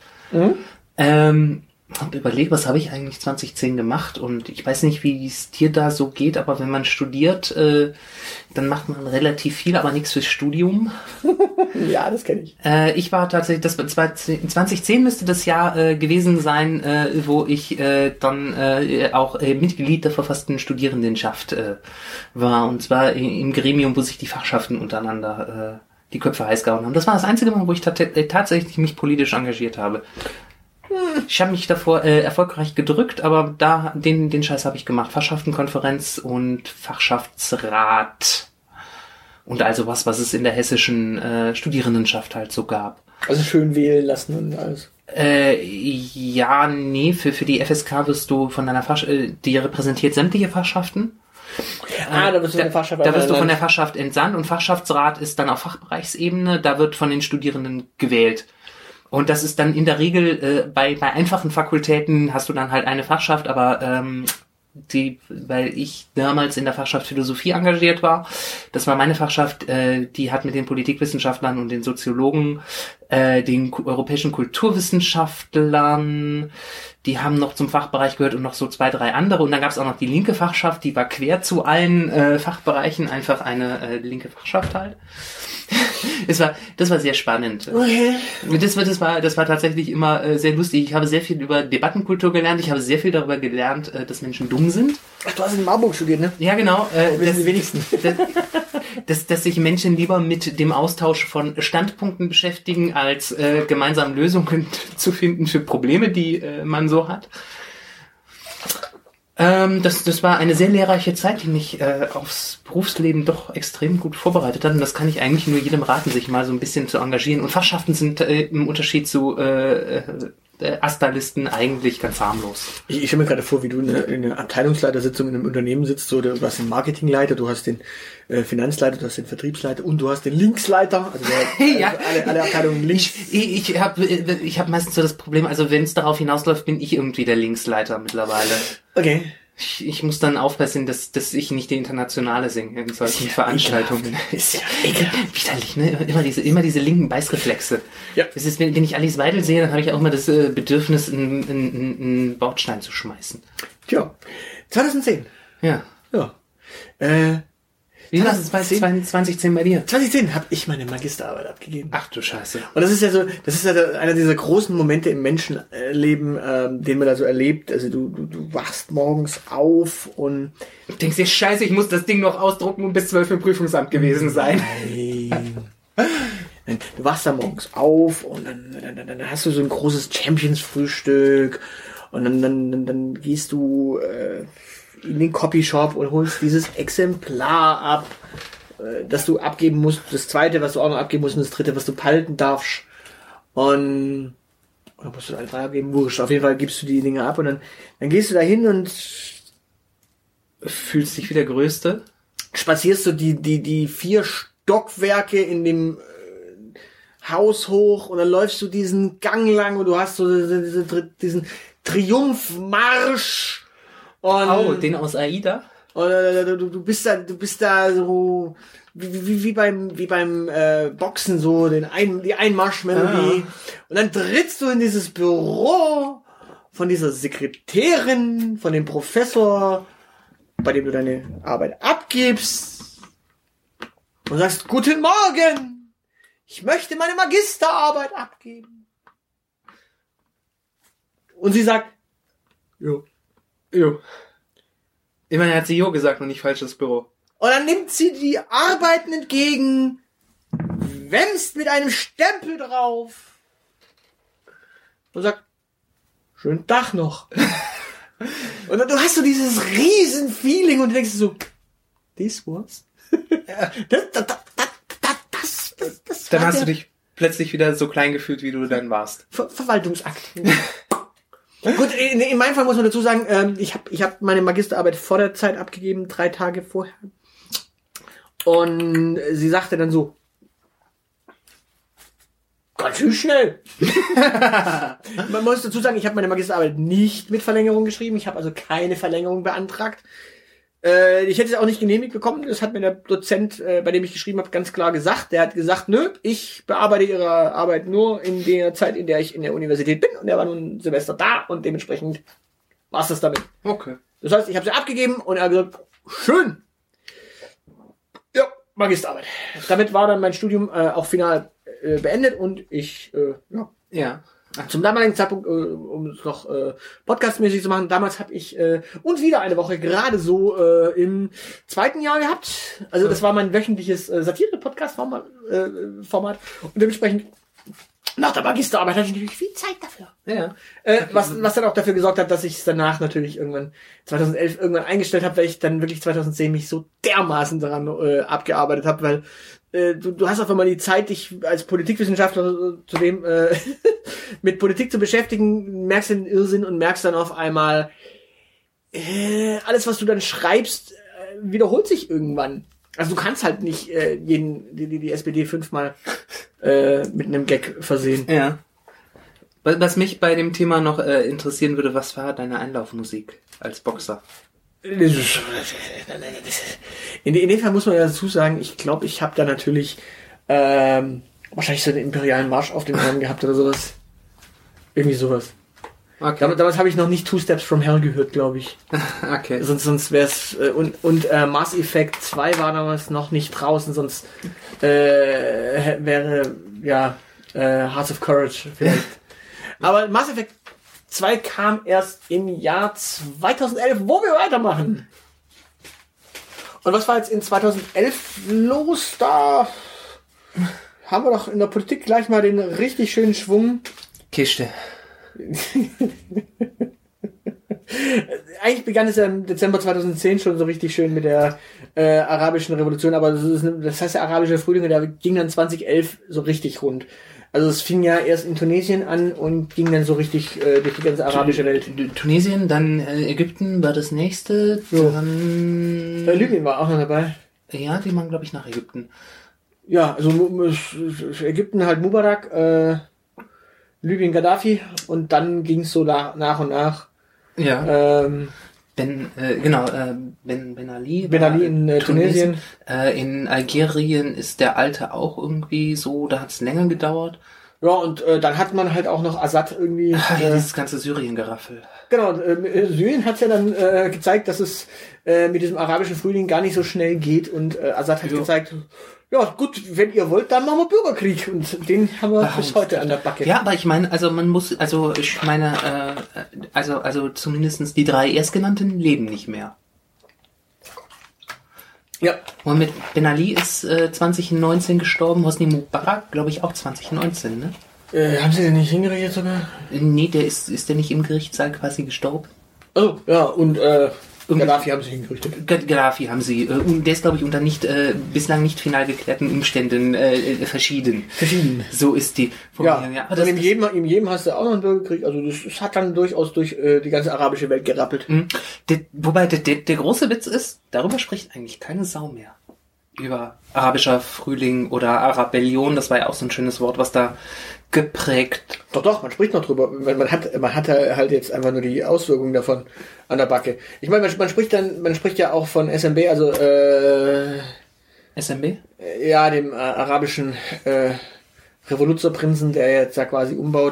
Und überlege, was habe ich eigentlich 2010 gemacht, und ich weiß nicht, wie es dir da so geht, aber wenn man studiert, dann macht man relativ viel, aber nichts fürs Studium. Ja, das kenne ich. Ich war tatsächlich, 2010 müsste das Jahr gewesen sein, wo ich dann auch Mitglied der verfassten Studierendenschaft war, und zwar im Gremium, wo sich die Fachschaften untereinander die Köpfe heiß gehauen haben. Das war das einzige Mal, wo ich tatsächlich mich politisch engagiert habe. Ich habe mich davor erfolgreich gedrückt, aber den Scheiß habe ich gemacht. Fachschaftenkonferenz und Fachschaftsrat und also was es in der hessischen Studierendenschaft halt so gab. Also schön wählen lassen und alles. Ja, nee, für die FSK wirst du von deiner die repräsentiert sämtliche Fachschaften. Da wirst du von der Fachschaft Da wirst du von der Fachschaft entsandt und Fachschaftsrat ist dann auf Fachbereichsebene, da wird von den Studierenden gewählt. Und das ist dann in der Regel, bei einfachen Fakultäten hast du dann halt eine Fachschaft, aber weil ich damals in der Fachschaft Philosophie engagiert war, das war meine Fachschaft, die hat mit den Politikwissenschaftlern und den Soziologen, den europäischen Kulturwissenschaftlern, die haben noch zum Fachbereich gehört und noch so 2, 3 andere. Und dann gab es auch noch die linke Fachschaft, die war quer zu allen Fachbereichen, einfach eine linke Fachschaft halt. Das war sehr spannend. Okay. Das war tatsächlich immer sehr lustig. Ich habe sehr viel über Debattenkultur gelernt. Ich habe sehr viel darüber gelernt, dass Menschen dumm sind. Ach, du hast in Marburg studiert, ne? Ja, genau. Das sind die wenigsten. Dass sich Menschen lieber mit dem Austausch von Standpunkten beschäftigen, als gemeinsam Lösungen zu finden für Probleme, die man so hat. Das war eine sehr lehrreiche Zeit, die mich aufs Berufsleben doch extrem gut vorbereitet hat. Und das kann ich eigentlich nur jedem raten, sich mal so ein bisschen zu engagieren. Und Fachschaften sind im Unterschied zu Asta-Listen eigentlich ganz harmlos. Ich stelle mir gerade vor, wie du in einer Abteilungsleitersitzung in einem Unternehmen sitzt. So, du hast den Marketingleiter, du hast den Finanzleiter, du hast den Vertriebsleiter und du hast den Linksleiter. Also ja. alle Abteilungen links. Ich hab meistens so das Problem, also wenn es darauf hinausläuft, bin ich irgendwie der Linksleiter mittlerweile. Okay. Ich muss dann aufpassen, dass ich nicht die Internationale singe in solchen Veranstaltungen. Ist ja ekelhaft. Widerlich, ne? Immer diese linken Beißreflexe. Ja. Das ist, wenn ich Alice Weidel sehe, dann habe ich auch immer das Bedürfnis, einen Bordstein zu schmeißen. Tja. 2010. Ja. Ja. Wie war es 2010 bei dir? 2010 habe ich meine Magisterarbeit abgegeben. Ach du Scheiße. Und das ist ja einer dieser großen Momente im Menschenleben, den man da so erlebt. Also du wachst morgens auf und du denkst dir, Scheiße, ich muss das Ding noch ausdrucken und bis 12 im Prüfungsamt gewesen sein. Nein. Du wachst da morgens auf und dann hast du so ein großes Champions-Frühstück und dann gehst du in den Copyshop und holst dieses Exemplar ab, das du abgeben musst, das zweite, was du auch noch abgeben musst und das dritte, was du behalten darfst. Und oder musst du alle 3 abgeben? Wurscht. Auf jeden Fall gibst du die Dinge ab und dann gehst du da hin und fühlst dich wie der Größte. Spazierst du die 4 Stockwerke in dem Haus hoch und dann läufst du diesen Gang lang und du hast so diesen Triumphmarsch. Und den aus AIDA? Und du bist da so wie beim Boxen so die Einmarschmelodie. Und dann trittst du in dieses Büro von dieser Sekretärin, von dem Professor, bei dem du deine Arbeit abgibst und sagst: Guten Morgen, ich möchte meine Magisterarbeit abgeben. Und sie sagt: Jo. Immerhin hat sie Jo gesagt und nicht falsches Büro. Und dann nimmt sie die Arbeiten entgegen, wämst mit einem Stempel drauf und sagt: Schönen Tag noch. Und dann, du hast so dieses riesen Feeling und du denkst so: This was? Das dann hast du dich plötzlich wieder so klein gefühlt, wie du dann warst. Verwaltungsakt. Gut, in meinem Fall muss man dazu sagen, ich hab meine Magisterarbeit vor der Zeit abgegeben, 3 Tage vorher. Und sie sagte dann so: Ganz schön schnell. Man muss dazu sagen, ich habe meine Magisterarbeit nicht mit Verlängerung geschrieben. Ich habe also keine Verlängerung beantragt. Ich hätte es auch nicht genehmigt bekommen. Das hat mir der Dozent, bei dem ich geschrieben habe, ganz klar gesagt. Der hat gesagt: Nö, ich bearbeite Ihre Arbeit nur in der Zeit, in der ich in der Universität bin. Und er war nun ein Semester da und dementsprechend war es das damit. Okay. Das heißt, ich habe sie abgegeben und er hat gesagt: Schön. Ja, Magisterarbeit. Damit war dann mein Studium auch final beendet und ich, Ja. zum damaligen Zeitpunkt, um es noch podcastmäßig zu machen, damals habe ich und wieder eine Woche gerade so im 2. Jahr gehabt. Also das war mein wöchentliches Satire-Podcast-Format und dementsprechend nach der Magisterarbeit hatte ich natürlich viel Zeit dafür. Ja. Was dann auch dafür gesorgt hat, dass ich es danach natürlich 2011 irgendwann eingestellt habe, weil ich dann wirklich 2010 mich so dermaßen daran abgearbeitet habe, weil du hast auf einmal die Zeit, dich als Politikwissenschaftler zudem mit Politik zu beschäftigen, merkst den Irrsinn und merkst dann auf einmal, alles, was du dann schreibst, wiederholt sich irgendwann. Also du kannst halt nicht die SPD 5-mal mit einem Gag versehen. Ja. Was mich bei dem Thema noch interessieren würde, was war deine Einlaufmusik als Boxer? In dem Fall muss man ja dazu sagen, ich glaube, ich habe da natürlich wahrscheinlich so den imperialen Marsch auf den Ohren gehabt oder sowas. Irgendwie sowas. Okay. Damals habe ich noch nicht Two Steps from Hell gehört, glaube ich. Okay. Sonst wäre es und Mass Effect 2 war damals noch nicht draußen, sonst wäre Hearts of Courage vielleicht. Aber Mass Effect 2 kam erst im Jahr 2011, wo wir weitermachen. Und was war jetzt in 2011 los? Da haben wir doch in der Politik gleich mal den richtig schönen Schwung. Kiste. Eigentlich begann es ja im Dezember 2010 schon so richtig schön mit der arabischen Revolution, aber das heißt der arabische Frühling, der ging dann 2011 so richtig rund. Also es fing ja erst in Tunesien an und ging dann so richtig durch die ganze arabische Welt. Tunesien, dann Ägypten war das nächste, dann... Libyen war auch noch dabei. Ja, die waren, glaube ich, nach Ägypten. Ja, also Ägypten halt Mubarak, Libyen Gaddafi und dann ging es so nach und nach. Ja. Ben Ali. Ben Ali in Tunesien. In Algerien ist der Alte auch irgendwie so, da hat es länger gedauert. Ja, und dann hat man halt auch noch Assad irgendwie... dieses ganze Syrien-Geraffel. Genau, Syrien hat ja dann gezeigt, dass es mit diesem arabischen Frühling gar nicht so schnell geht und Assad hat gezeigt, ja gut, wenn ihr wollt, dann machen wir Bürgerkrieg und den haben wir bis heute an der Backe. Ja, aber ich meine, also man muss, also zumindestens die 3 Erstgenannten leben nicht mehr. Ja. Und mit Ben Ali ist 2019 gestorben, Hosni Mubarak, glaube ich, auch 2019, ne? Haben sie den nicht hingerichtet sogar? Nee, ist der nicht im Gerichtssaal quasi gestorben? Oh, ja, und Gaddafi haben sie hingerichtet. Gaddafi haben sie, der ist, glaube ich, unter bislang nicht final geklärten Umständen verschieden. So ist die Formulierung. Ja, aber in jedem hast du auch noch einen Bürgerkrieg, also das hat dann durchaus durch die ganze arabische Welt gerappelt. Wobei der große Witz ist, darüber spricht eigentlich keine Sau mehr. Über arabischer Frühling oder Arabellion, das war ja auch so ein schönes Wort, was da geprägt. Doch, man spricht noch drüber. Man hat halt jetzt einfach nur die Auswirkungen davon an der Backe. Ich meine, man spricht ja auch von SMB, also SMB? Ja, dem arabischen Revoluzerprinzen, der jetzt da quasi umbaut.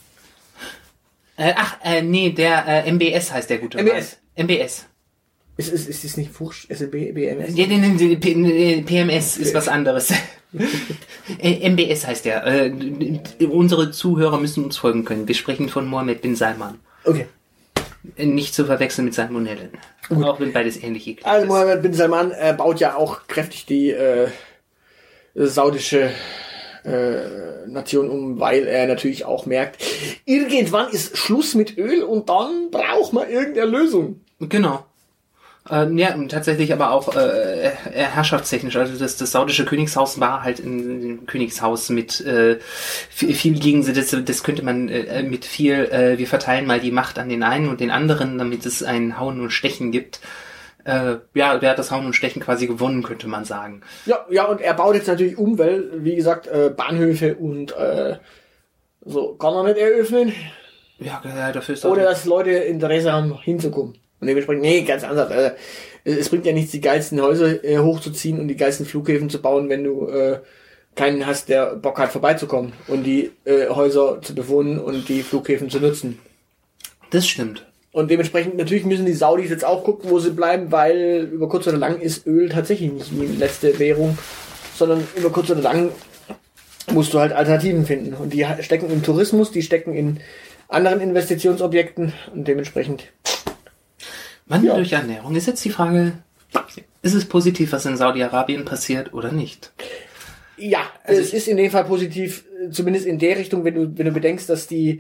Der MBS heißt der gute MBS. Mann. MBS. Ist es nicht Fuchs, SMB, BMS? PMS ist was anderes. MBS heißt der. Unsere Zuhörer müssen uns folgen können. Wir sprechen von Mohammed bin Salman. Okay. Nicht zu verwechseln mit Salmonellen. Auch wenn beides ähnlich eklig ist. Also Mohammed bin Salman baut ja auch kräftig die saudische Nation um, weil er natürlich auch merkt, irgendwann ist Schluss mit Öl und dann braucht man irgendeine Lösung. Genau. Ja, tatsächlich aber auch herrschaftstechnisch. Also das saudische Königshaus war halt ein Königshaus mit viel Gegensatz. Das könnte man mit viel, wir verteilen mal die Macht an den einen und den anderen, damit es ein Hauen und Stechen gibt. Der hat das Hauen und Stechen quasi gewonnen, könnte man sagen. Ja, und er baut jetzt natürlich um, weil, wie gesagt, Bahnhöfe und so kann er nicht eröffnen. Ja, dafür ist oder dass Leute Interesse haben, hinzukommen. Und dementsprechend, nee, ganz anders. Also, es bringt ja nichts, die geilsten Häuser hochzuziehen und die geilsten Flughäfen zu bauen, wenn du keinen hast, der Bock hat, vorbeizukommen und die Häuser zu bewohnen und die Flughäfen zu nutzen. Das stimmt. Und dementsprechend, natürlich müssen die Saudis jetzt auch gucken, wo sie bleiben, weil über kurz oder lang ist Öl tatsächlich nicht die letzte Währung, sondern über kurz oder lang musst du halt Alternativen finden. Und die stecken im Tourismus, die stecken in anderen Investitionsobjekten und dementsprechend... Wandel durch Ernährung ist jetzt die Frage, ist es positiv, was in Saudi-Arabien passiert oder nicht? Ja, also es ist in dem Fall positiv, zumindest in der Richtung, wenn du bedenkst, dass die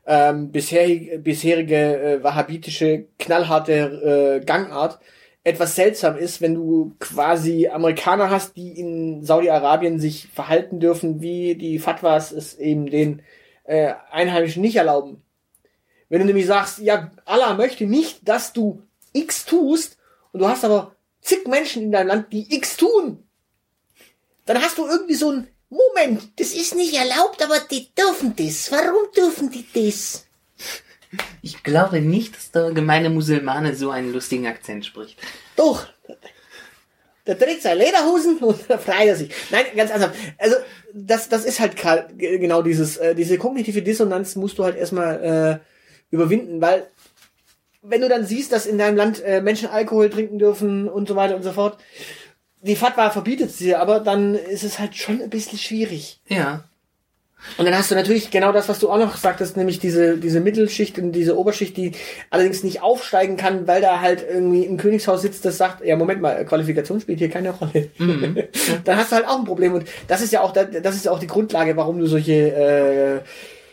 bisherige wahhabitische, knallharte Gangart etwas seltsam ist, wenn du quasi Amerikaner hast, die in Saudi-Arabien sich verhalten dürfen, wie die Fatwas es eben den Einheimischen nicht erlauben. Wenn du nämlich sagst, ja, Allah möchte nicht, dass du X tust und du hast aber zig Menschen in deinem Land, die X tun, dann hast du irgendwie so ein Moment, das ist nicht erlaubt, aber die dürfen das. Warum dürfen die das? Ich glaube nicht, dass der gemeine Musulmane so einen lustigen Akzent spricht. Doch. Der trägt seine Lederhosen und da freut er sich. Nein, ganz ernsthaft. Also, das ist halt genau diese kognitive Dissonanz musst du halt erstmal überwinden, weil wenn du dann siehst, dass in deinem Land Menschen Alkohol trinken dürfen und so weiter und so fort, die Fatwa verbietet sie, aber dann ist es halt schon ein bisschen schwierig. Ja. Und dann hast du natürlich genau das, was du auch noch sagtest, nämlich diese Mittelschicht und diese Oberschicht, die allerdings nicht aufsteigen kann, weil da halt irgendwie ein Königshaus sitzt, das sagt, ja, Moment mal, Qualifikation spielt hier keine Rolle. Mhm. Dann hast du halt auch ein Problem. Und das ist ja auch die Grundlage, warum du solche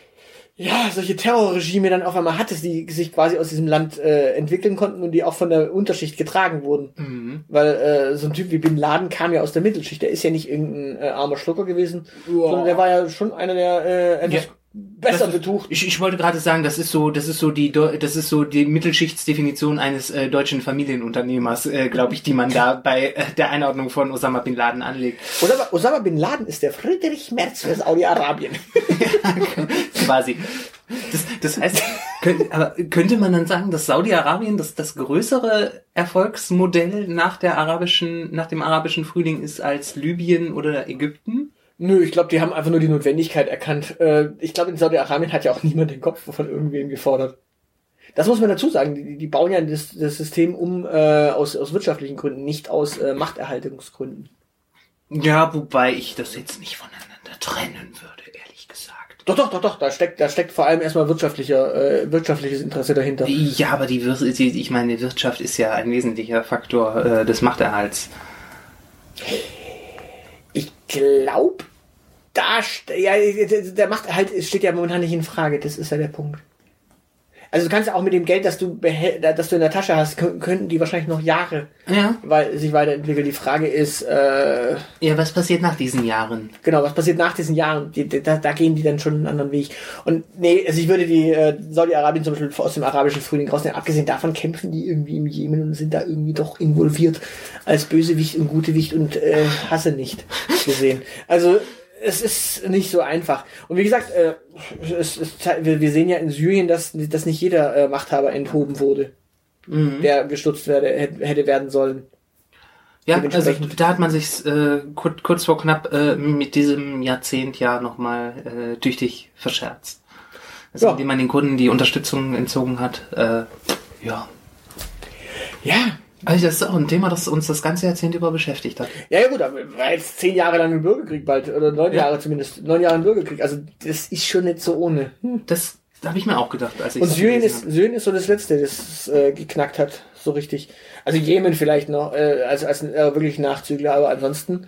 Terrorregime dann auf einmal hattest, die sich quasi aus diesem Land entwickeln konnten und die auch von der Unterschicht getragen wurden. Mhm. Weil so ein Typ wie Bin Laden kam ja aus der Mittelschicht. Der ist ja nicht irgendein armer Schlucker gewesen, sondern der war ja schon einer der etwas besser betucht. Ich wollte gerade sagen, das ist so die Mittelschichtsdefinition eines deutschen Familienunternehmers, glaube ich, die man da bei der Einordnung von Osama Bin Laden anlegt. Osama Bin Laden ist der Friedrich Merz für Saudi-Arabien. Ja, quasi. Das heißt, könnte man dann sagen, dass Saudi-Arabien das größere Erfolgsmodell nach dem arabischen Frühling ist als Libyen oder Ägypten? Nö, ich glaube, die haben einfach nur die Notwendigkeit erkannt. Ich glaube, in Saudi-Arabien hat ja auch niemand den Kopf von irgendwem gefordert. Das muss man dazu sagen. Die bauen ja das System aus wirtschaftlichen Gründen, nicht aus Machterhaltungsgründen. Ja, wobei ich das jetzt nicht voneinander trennen würde, ehrlich gesagt. Doch. Da steckt vor allem erstmal wirtschaftliches Interesse dahinter. Ja, aber die Wirtschaft ist ja ein wesentlicher Faktor des Machterhalts. Ich glaube, der Machterhalt steht ja momentan nicht in Frage. Das ist ja der Punkt. Also du kannst ja auch mit dem Geld, das du in der Tasche hast, könnten die wahrscheinlich noch Jahre sich weiterentwickeln. Die Frage ist... was passiert nach diesen Jahren? Genau, was passiert nach diesen Jahren? Da gehen die dann schon einen anderen Weg. Und ich würde die Saudi-Arabien zum Beispiel aus dem arabischen Frühling rausnehmen. Abgesehen davon kämpfen die irgendwie im Jemen und sind da irgendwie doch involviert als Bösewicht und Gutewicht und Hasse nicht gesehen. Also... Es ist nicht so einfach. Und wie gesagt, wir sehen ja in Syrien, dass nicht jeder Machthaber enthoben wurde, der gestutzt hätte werden sollen. Ja, also da hat man sich kurz vor knapp mit diesem Jahrzehnt ja nochmal tüchtig verscherzt. Also indem man den Kurden die Unterstützung entzogen hat. Ja. Also das ist auch ein Thema, das uns das ganze Jahrzehnt über beschäftigt hat. Ja gut, aber war jetzt 10 Jahre lang im Bürgerkrieg bald, oder 9 Jahre zumindest, 9 Jahre im Bürgerkrieg, also das ist schon nicht so ohne. Das habe ich mir auch gedacht. Und Syrien ist so das Letzte, das geknackt hat, so richtig. Also Jemen vielleicht noch, als wirklich Nachzügler, aber ansonsten,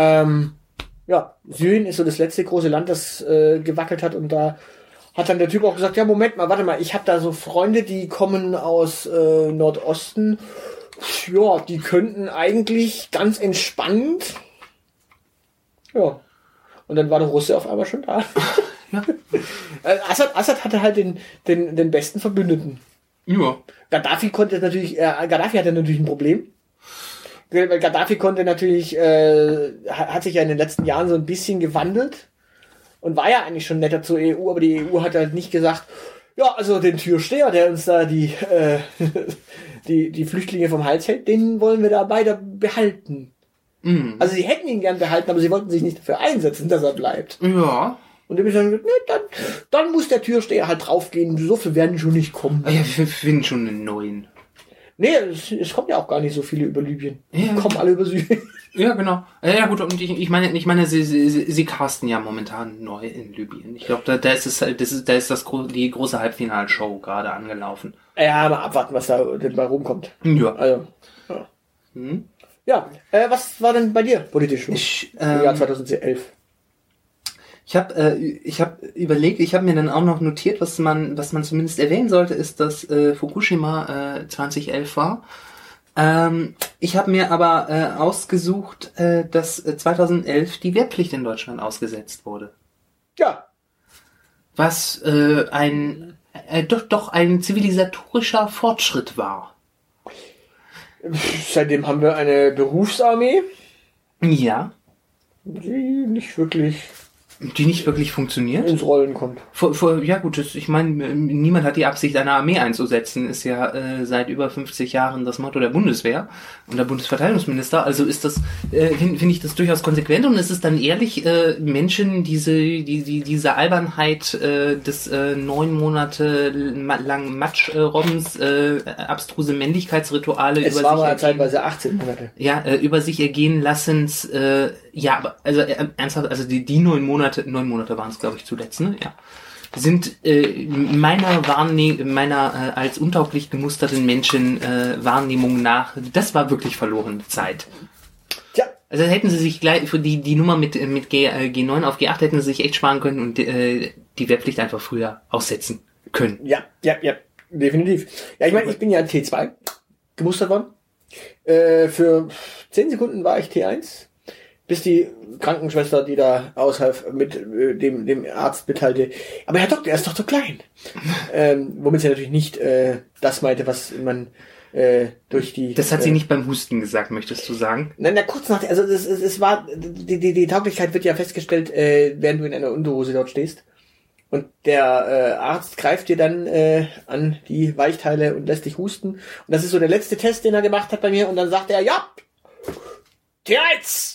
Syrien ist so das letzte große Land, das gewackelt hat und da hat dann der Typ auch gesagt, ja Moment mal, warte mal, ich habe da so Freunde, die kommen aus Nordosten. Ja, die könnten eigentlich ganz entspannt. Ja. Und dann war der Russe auf einmal schon da. Ja. Assad hatte halt den besten Verbündeten. Ja. Gaddafi hatte natürlich ein Problem. Weil Gaddafi hat sich ja in den letzten Jahren so ein bisschen gewandelt und war ja eigentlich schon netter zur EU, aber die EU hat halt nicht gesagt, ja, also den Türsteher, der uns da die Flüchtlinge vom Hals hält, den wollen wir da beide behalten. Mhm. Also sie hätten ihn gern behalten, aber sie wollten sich nicht dafür einsetzen, dass er bleibt. Ja. Und dann gesagt, nee, dann muss der Türsteher halt draufgehen, so viel werden schon nicht kommen. Ja, wir finden schon einen neuen. Nee, es kommen ja auch gar nicht so viele über Libyen. Die kommen alle über Syrien. Ja, genau. Ja, gut, und ich meine, sie casten ja momentan neu in Libyen. Ich glaube, da ist die große Halbfinalshow gerade angelaufen. Ja, mal abwarten, was da denn bei rumkommt. Ja. Also, ja. Ja, was war denn bei dir politisch im Jahr 2011? Ich habe überlegt, ich habe mir dann auch noch notiert, was man zumindest erwähnen sollte, ist, dass Fukushima 2011 war. Ich habe mir aber ausgesucht, dass 2011 die Wehrpflicht in Deutschland ausgesetzt wurde. Ja. Was ein zivilisatorischer Fortschritt war. Seitdem haben wir eine Berufsarmee, Ja, die nicht wirklich die nicht wirklich funktioniert. ins Rollen kommt. Ja gut, ich meine, niemand hat die Absicht, eine Armee einzusetzen, ist ja seit über 50 Jahren das Motto der Bundeswehr und der Bundesverteidigungsminister. Also ist das, finde ich das durchaus konsequent und es ist dann ehrlich, Menschen diese Albernheit des 9 Monate langen Matschrobbens, abstruse Männlichkeitsrituale Es war mal zeitweise 18 Monate. ja, über sich ergehen lassens, ja, aber also ernsthaft, also die 9 Monate waren es, glaube ich, zuletzt, ne? Ja. Sind meiner als untauglich gemusterten Menschen Wahrnehmung nach, das war wirklich verlorene Zeit. Tja, Also hätten sie sich gleich für die Nummer mit G9 auf G8 hätten sie sich echt sparen können und die Wehrpflicht einfach früher aussetzen können. ja, definitiv. Ja, ich meine, ich bin ja T2 gemustert worden. Für 10 Sekunden war ich T1, bis die Krankenschwester, die da aushalf, mit dem Arzt mitteilte, aber Herr Doktor, er ist doch zu klein. Womit sie natürlich nicht das meinte, was man durch die... Das hat sie nicht beim Husten gesagt, möchtest du sagen? Nein, kurz nach, also es war, die Tauglichkeit wird ja festgestellt, während du in einer Unterhose dort stehst. Und der Arzt greift dir dann an die Weichteile und lässt dich husten. Und das ist so der letzte Test, den er gemacht hat bei mir. Und dann sagt er, ja, T1!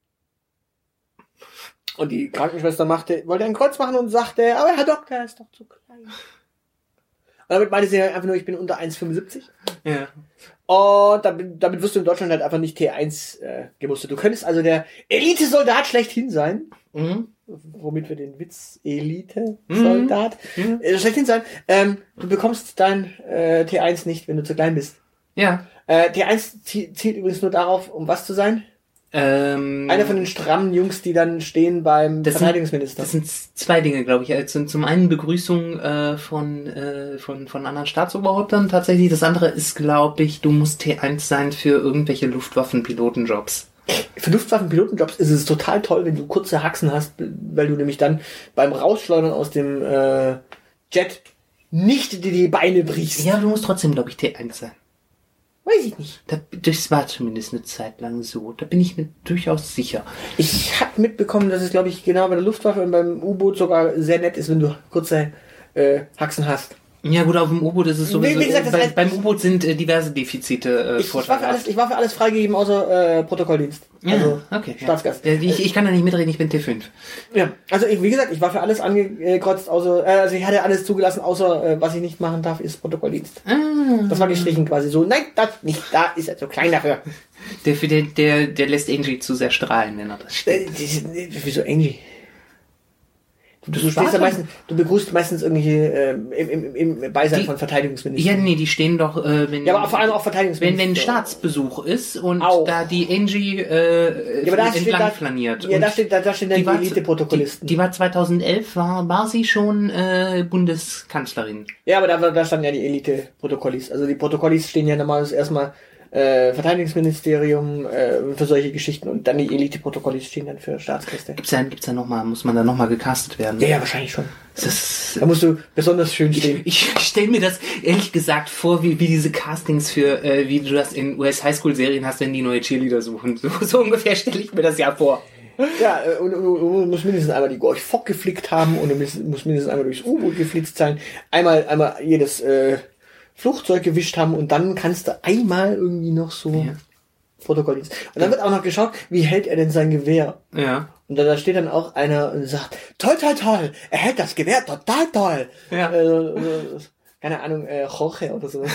Und die Krankenschwester wollte ein Kreuz machen und sagte, aber Herr Doktor, er ist doch zu klein. Und damit meinte sie einfach nur, ich bin unter 1,75. Ja. Und damit wirst du in Deutschland halt einfach nicht T1 gemustert. Du könntest also der Elite-Soldat schlechthin sein. Mhm. Womit wir den Witz Elite-Soldat schlechthin sein. Du bekommst dein T1 nicht, wenn du zu klein bist. Ja. T1 zielt übrigens nur darauf, um was zu sein? Einer von den strammen Jungs, die dann stehen beim Verteidigungsminister. Das sind zwei Dinge, glaube ich. Also zum einen Begrüßung von anderen Staatsoberhäuptern tatsächlich. Das andere ist, glaube ich, du musst T1 sein für irgendwelche Luftwaffenpilotenjobs. Für Luftwaffenpilotenjobs ist es total toll, wenn du kurze Haxen hast, weil du nämlich dann beim Rausschleudern aus dem Jet nicht die Beine brichst. Ja, du musst trotzdem, glaube ich, T1 sein. Weiß ich nicht. Das war zumindest eine Zeit lang so. Da bin ich mir durchaus sicher. Ich habe mitbekommen, dass es, glaube ich, genau bei der Luftwaffe und beim U-Boot sogar sehr nett ist, wenn du kurze Haxen hast. Ja gut, auf dem U-Boot ist es sowieso, wie gesagt, beim U-Boot sind diverse Defizite ich war für alles freigegeben, außer Protokolldienst. Ja, Also okay, Staatsgast. Ja. Ich kann da nicht mitreden, ich bin T5. Ja, also wie gesagt, ich war für alles angekreuzt, außer, also ich hatte alles zugelassen, außer was ich nicht machen darf, ist Protokolldienst. Das war gestrichen quasi so, nein, das nicht, da ist er zu klein dafür. Der lässt Angie zu sehr strahlen, wenn er das steht. Wieso Angie? Du begrüßt meistens irgendwelche im Beisein von Verteidigungsministern. Ja, nee, die stehen doch, wenn... Ja, aber vor allem auch Verteidigungsminister. Wenn ein Staatsbesuch ist und auch. da die Angie entlang flaniert. Ja, da stehen dann die Elite-Protokollisten. Die war 2011, war sie schon Bundeskanzlerin. Ja, aber da standen ja die Elite-Protokollis. Also die Protokollis stehen ja normalerweise erstmal Verteidigungsministerium für solche Geschichten und dann die Elite-Protokollis stehen dann für Staatsgäste. Gibt's da nochmal, muss man da nochmal gecastet werden? Ja, wahrscheinlich schon. Da musst du besonders schön stehen. Ich stelle mir das ehrlich gesagt vor, wie diese Castings für, wie du das in US-Highschool-Serien hast, wenn die neue Cheerleader suchen. So ungefähr stelle ich mir das ja vor. Ja, und du musst mindestens einmal die Gorch Fock geflickt haben und du musst mindestens einmal durchs U-Boot geflitzt sein. Einmal jedes Flugzeug gewischt haben und dann kannst du einmal irgendwie noch so Protokolldienst. Und dann wird auch noch geschaut, wie hält er denn sein Gewehr? Ja. Und da steht dann auch einer und sagt, toll, er hält das Gewehr total toll. Ja. Keine Ahnung, Jorge oder so.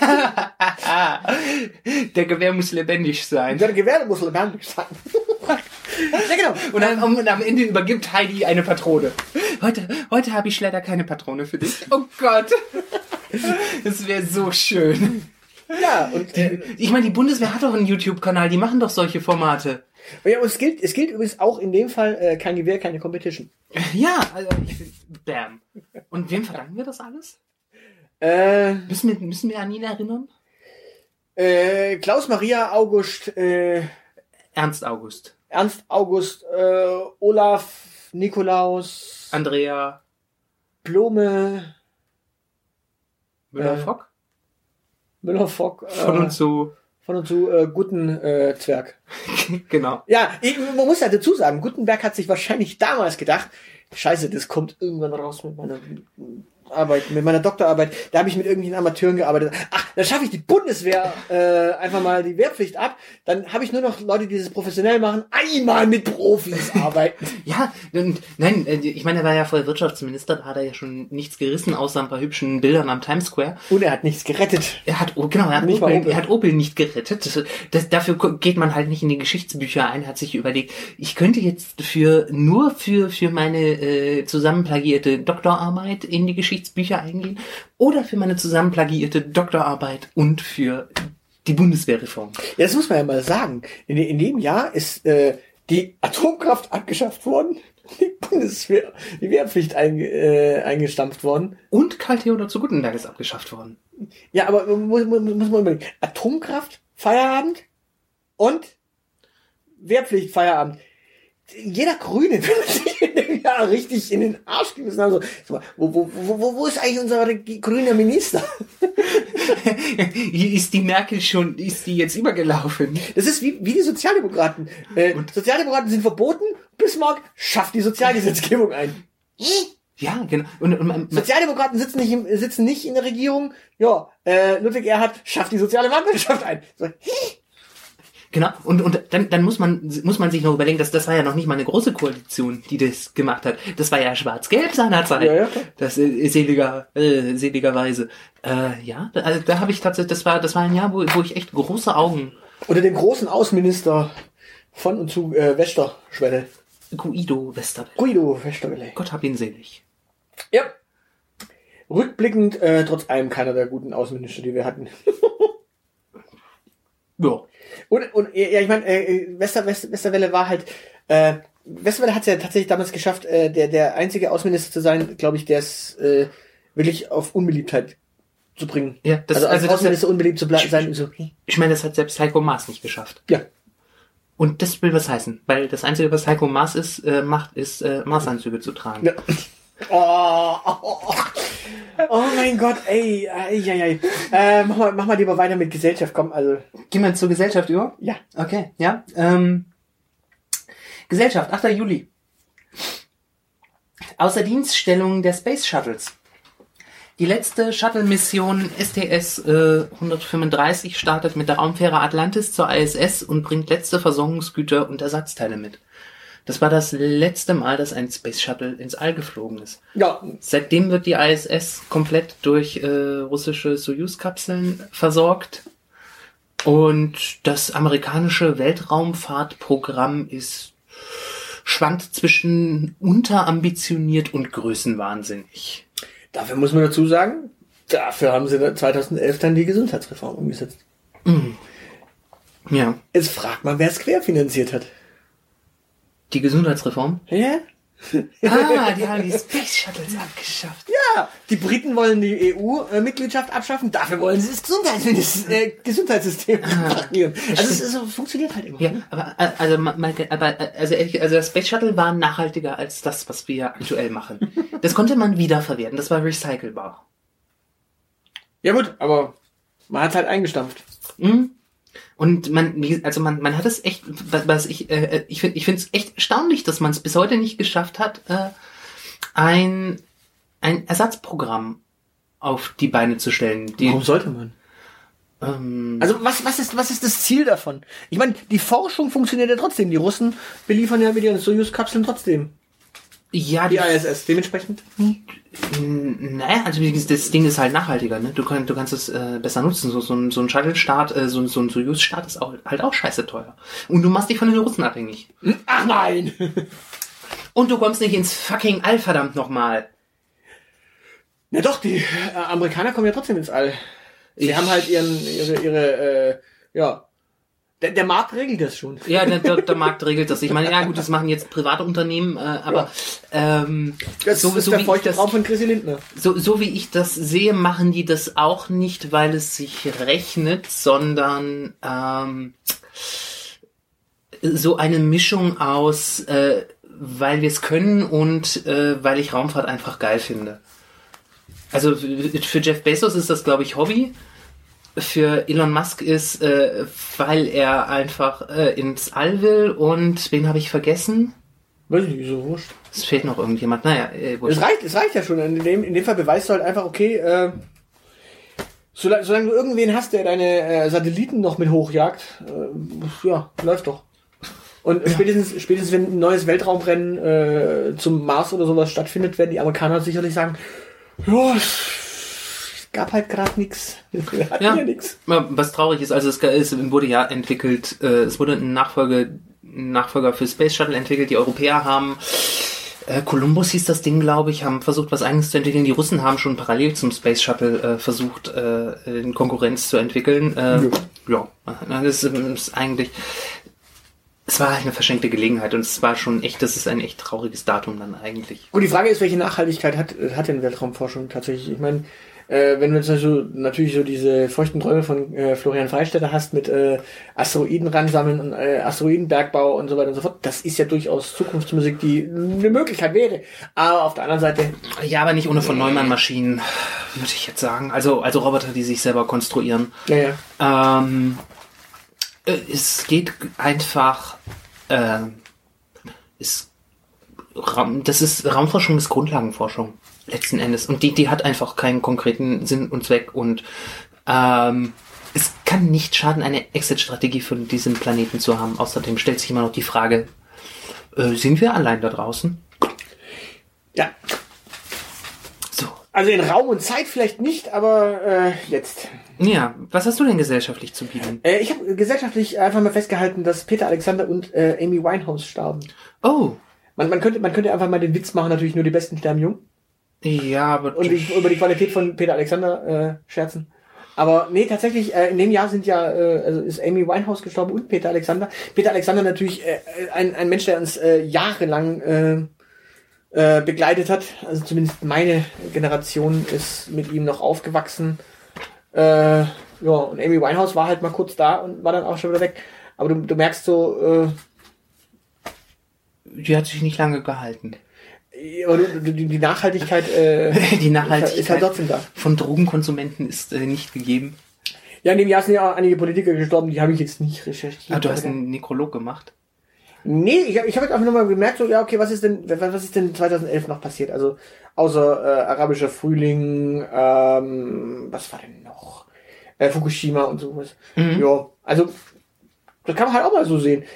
Der Gewehr muss lebendig sein. Der Gewehr muss lebendig sein. Ja, genau. Und am Ende übergibt Heidi eine Patrone. Heute habe ich leider keine Patrone für dich. Oh Gott. Das wäre so schön. Ja, und ich meine, die Bundeswehr hat doch einen YouTube-Kanal, die machen doch solche Formate. Ja, und es gilt übrigens auch in dem Fall kein Gewehr, keine Competition. Ja, also bam. Und wem verdanken wir das alles? Müssen wir an ihn erinnern? Klaus Maria August, Ernst August, Olaf, Nikolaus, Andrea, Blome, Müller-Fock? Müller-Fock. Von und zu. von und zu guten Zwerg. Genau. Ja, man muss halt dazu sagen, Gutenberg hat sich wahrscheinlich damals gedacht, Scheiße, das kommt irgendwann raus mit meiner Arbeit, mit meiner Doktorarbeit. Da habe ich mit irgendwelchen Amateuren gearbeitet. Ach, dann schaffe ich die Bundeswehr einfach mal die Wehrpflicht ab. Dann habe ich nur noch Leute, die das professionell machen, einmal mit Profis arbeiten. Ja, und nein, ich meine, er war ja vorher Wirtschaftsminister, da hat er ja schon nichts gerissen, außer ein paar hübschen Bildern am Times Square. Und er hat nichts gerettet. Er hat Opel nicht gerettet. Dafür geht man halt nicht in die Geschichtsbücher ein, hat sich überlegt, ich könnte jetzt nur für meine zusammenplagierte Doktorarbeit in die Geschichtsbücher eingehen oder für meine zusammenplagierte Doktorarbeit und für die Bundeswehrreform. Ja, das muss man ja mal sagen. In dem Jahr ist die Atomkraft abgeschafft worden, die Wehrpflicht eingestampft worden. Und Karl Theodor zu Gutenberg ist abgeschafft worden. Ja, aber muss man überlegen. Atomkraft, Feierabend und Wehrpflicht, Feierabend. Jeder Grüne will sich in dem Jahr richtig in den Arsch gebissen haben. So, wo ist eigentlich unser grüner Minister? Ist die Merkel ist die jetzt übergelaufen? Das ist wie die Sozialdemokraten. Sozialdemokraten sind verboten, Bismarck schafft die Sozialgesetzgebung ein. Ja, genau. Und Sozialdemokraten sitzen nicht in der Regierung. Ja, Ludwig Erhard schafft die soziale Marktwirtschaft ein. So, genau, und dann muss man sich noch überlegen, dass das war ja noch nicht mal eine große Koalition, die das gemacht hat. Das war ja schwarz-gelb seinerzeit. Ja. Das seligerweise. Also da habe ich tatsächlich, das war ein Jahr, wo ich echt große Augen. Unter dem großen Außenminister von und zu Westerschwelle. Guido Westerwelle. Gott hab ihn selig. Ja. Rückblickend, trotz allem keiner der guten Außenminister, die wir hatten. Ja. Und ja, ich meine, Westerwelle war halt, Westerwelle hat es ja tatsächlich damals geschafft, der einzige Außenminister zu sein, glaube ich, der es wirklich auf Unbeliebtheit zu bringen. Ja, also Außenminister unbeliebt zu sein. So. Ich meine, das hat selbst Heiko Maas nicht geschafft. Ja. Und das will was heißen, weil das Einzige, was Heiko Maas macht, ist Maßanzüge zu tragen. Ja. Oh mein Gott, ey. Mach mal lieber weiter mit Gesellschaft, komm, also. Gehen wir zur Gesellschaft über? Ja. Okay, ja. Gesellschaft, 8. Juli. Außerdienststellung der Space Shuttles. Die letzte Shuttle-Mission STS-135 startet mit der Raumfähre Atlantis zur ISS und bringt letzte Versorgungsgüter und Ersatzteile mit. Das war das letzte Mal, dass ein Space Shuttle ins All geflogen ist. Ja. Seitdem wird die ISS komplett durch russische Soyuz-Kapseln versorgt. Und das amerikanische Weltraumfahrtprogramm schwankt zwischen unterambitioniert und größenwahnsinnig. Dafür muss man dazu sagen, dafür haben sie 2011 dann die Gesundheitsreform umgesetzt. Mhm. Ja. Jetzt fragt man, wer es querfinanziert hat. Die Gesundheitsreform? Ja. Die haben die Space Shuttles abgeschafft. Ja, die Briten wollen die EU-Mitgliedschaft abschaffen, dafür wollen sie das Gesundheitssystem reparieren. Also es funktioniert halt immer. Ja, aber das Space Shuttle war nachhaltiger als das, was wir aktuell machen. Das konnte man wiederverwerten, das war recycelbar. Ja gut, aber man hat halt eingestampft. Mhm. Und man hat es echt, ich finde es echt erstaunlich, dass man es bis heute nicht geschafft hat, ein Ersatzprogramm auf die Beine zu stellen. Warum sollte man? Also was ist das Ziel davon? Ich meine, die Forschung funktioniert ja trotzdem. Die Russen beliefern ja mit ihren Soyuz-Kapseln trotzdem. Ja, die ISS, dementsprechend. Naja, also das Ding ist halt nachhaltiger, ne? Du kannst es besser nutzen. So ein Shuttle-Start, so ein Soyuz-Start ist halt auch scheiße teuer. Und du machst dich von den Russen abhängig. Ach nein! Und du kommst nicht ins fucking All, verdammt nochmal. Na doch, die Amerikaner kommen ja trotzdem ins All. Sie haben halt ihre Der Markt regelt das schon. Ja, der Markt regelt das. Ich meine, ja gut, das machen jetzt private Unternehmen, aber das ist der feuchte Traum von Chrissy Lindner. So wie ich das sehe, machen die das auch nicht, weil es sich rechnet, sondern so eine Mischung aus, weil wir es können und weil ich Raumfahrt einfach geil finde. Also für Jeff Bezos ist das, glaube ich, Hobby. für Elon Musk ist, weil er einfach ins All will und wen habe ich vergessen? Weiß ich nicht, so wurscht. Es fehlt noch irgendjemand. Naja, wurscht. Es reicht ja schon. In dem Fall beweist du halt einfach, okay, solange du irgendwen hast, der deine Satelliten noch mit hochjagt, ja, läuft doch. Und spätestens wenn ein neues Weltraumrennen zum Mars oder sowas stattfindet, werden die Amerikaner sicherlich sagen, ja, es gab halt gerade nichts. Wir hatten ja nichts. Was traurig ist, also es wurde ja entwickelt, es wurde ein Nachfolger für Space Shuttle entwickelt, die Europäer haben Columbus hieß das Ding, glaube ich, haben versucht, was Eigenes zu entwickeln. Die Russen haben schon parallel zum Space Shuttle versucht, in Konkurrenz zu entwickeln. Ja, das ist eigentlich... Es war halt eine verschenkte Gelegenheit und es war schon echt, das ist ein echt trauriges Datum dann eigentlich. Und die Frage ist, welche Nachhaltigkeit hat denn Weltraumforschung tatsächlich? Ich meine, wenn du jetzt natürlich so diese feuchten Träume von Florian Freistetter hast mit Asteroiden ransammeln und Asteroidenbergbau und so weiter und so fort, das ist ja durchaus Zukunftsmusik, die eine Möglichkeit wäre. Aber auf der anderen Seite... Ja, aber nicht ohne von Neumann-Maschinen, würde ich jetzt sagen. Also Roboter, die sich selber konstruieren. Ja. Es geht einfach... Raumforschung ist Grundlagenforschung. Letzten Endes. Und die hat einfach keinen konkreten Sinn und Zweck und es kann nicht schaden, eine Exit-Strategie für diesen Planeten zu haben. Außerdem stellt sich immer noch die Frage, sind wir allein da draußen? Ja. So. Also in Raum und Zeit vielleicht nicht, aber jetzt. Ja, was hast du denn gesellschaftlich zu bieten? Ich habe gesellschaftlich einfach mal festgehalten, dass Peter Alexander und Amy Winehouse starben. Oh. Man könnte einfach mal den Witz machen, natürlich nur die Besten sterben jung. Ja, aber... Und über die Qualität von Peter Alexander scherzen. Aber nee, tatsächlich, in dem Jahr sind also ist Amy Winehouse gestorben und Peter Alexander. Peter Alexander natürlich ein Mensch, der uns jahrelang begleitet hat. Also zumindest meine Generation ist mit ihm noch aufgewachsen. Ja, und Amy Winehouse war halt mal kurz da und war dann auch schon wieder weg. Aber du merkst so... die hat sich nicht lange gehalten. Aber die Nachhaltigkeit, die Nachhaltigkeit ist halt trotzdem da. Von Drogenkonsumenten ist nicht gegeben. Ja, in dem Jahr sind ja auch einige Politiker gestorben, die habe ich jetzt nicht recherchiert. Ah, du hast einen Nekrolog gemacht? Nee, ich hab jetzt einfach nur mal gemerkt, so, ja, okay, was ist denn 2011 noch passiert? Also, außer arabischer Frühling, was war denn noch? Fukushima und sowas. Mhm. Ja, also, das kann man halt auch mal so sehen.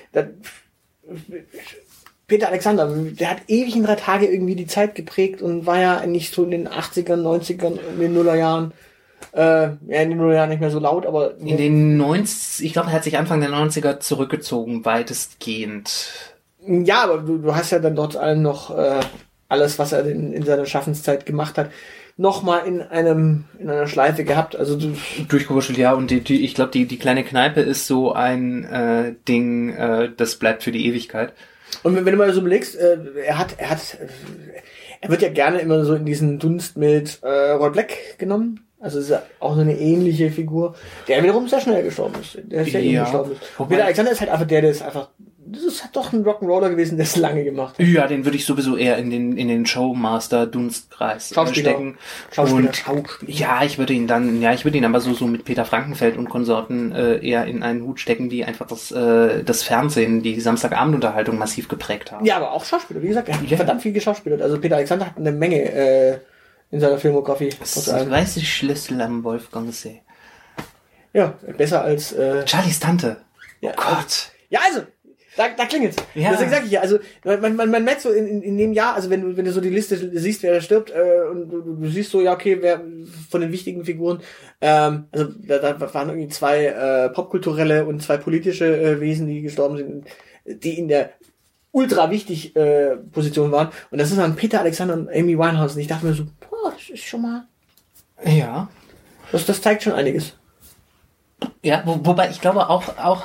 Peter Alexander, der hat ewig in 3 Tage irgendwie die Zeit geprägt und war ja nicht so in den 80ern, 90ern, in den Nullerjahren, in den Nullerjahren nicht mehr so laut, aber... In den 90, ich glaube, er hat sich Anfang der 90er zurückgezogen, weitestgehend. Ja, aber du hast ja dann dort allen noch alles, was er in seiner Schaffenszeit gemacht hat, nochmal in einer Schleife gehabt. Also durchgewurschtelt, ja, und ich glaube, die kleine Kneipe ist so ein Ding, das bleibt für die Ewigkeit. Und wenn du mal so überlegst, er wird ja gerne immer so in diesen Dunst mit Roy Black genommen. Also ist ja auch so eine ähnliche Figur, der wiederum sehr schnell gestorben ist. Der ist ja gestorben ist. Peter Alexander ist halt einfach der ist einfach, das ist halt doch ein Rock'n'Roller gewesen, der es lange gemacht hat. Ja, den würde ich sowieso eher in den Showmaster-Dunstkreis stecken. Schauspieler. Ja, ich würde ihn aber so mit Peter Frankenfeld und Konsorten eher in einen Hut stecken, die einfach das Fernsehen, die Samstagabendunterhaltung massiv geprägt haben. Ja, aber auch Schauspieler, wie gesagt, er hat verdammt viel geschauspielert. Also Peter Alexander hat eine Menge in seiner Filmografie. Das weiß ich Schlüssel am Wolfgangsee. Ja, besser als Charlies Tante. Ja, oh Gott. Ja, also da klingelt's. Ja. Deswegen sag ich ja, also man merkt so in dem Jahr, also wenn du so die Liste siehst, wer da stirbt, und du siehst so, ja okay, wer von den wichtigen Figuren, also da waren irgendwie 2 popkulturelle und 2 politische Wesen, die gestorben sind, die in der ultra wichtig Position waren. Und das ist dann Peter Alexander und Amy Winehouse. Und ich dachte mir so, boah, das ist schon mal... Ja. Das zeigt schon einiges. Ja, wobei ich glaube auch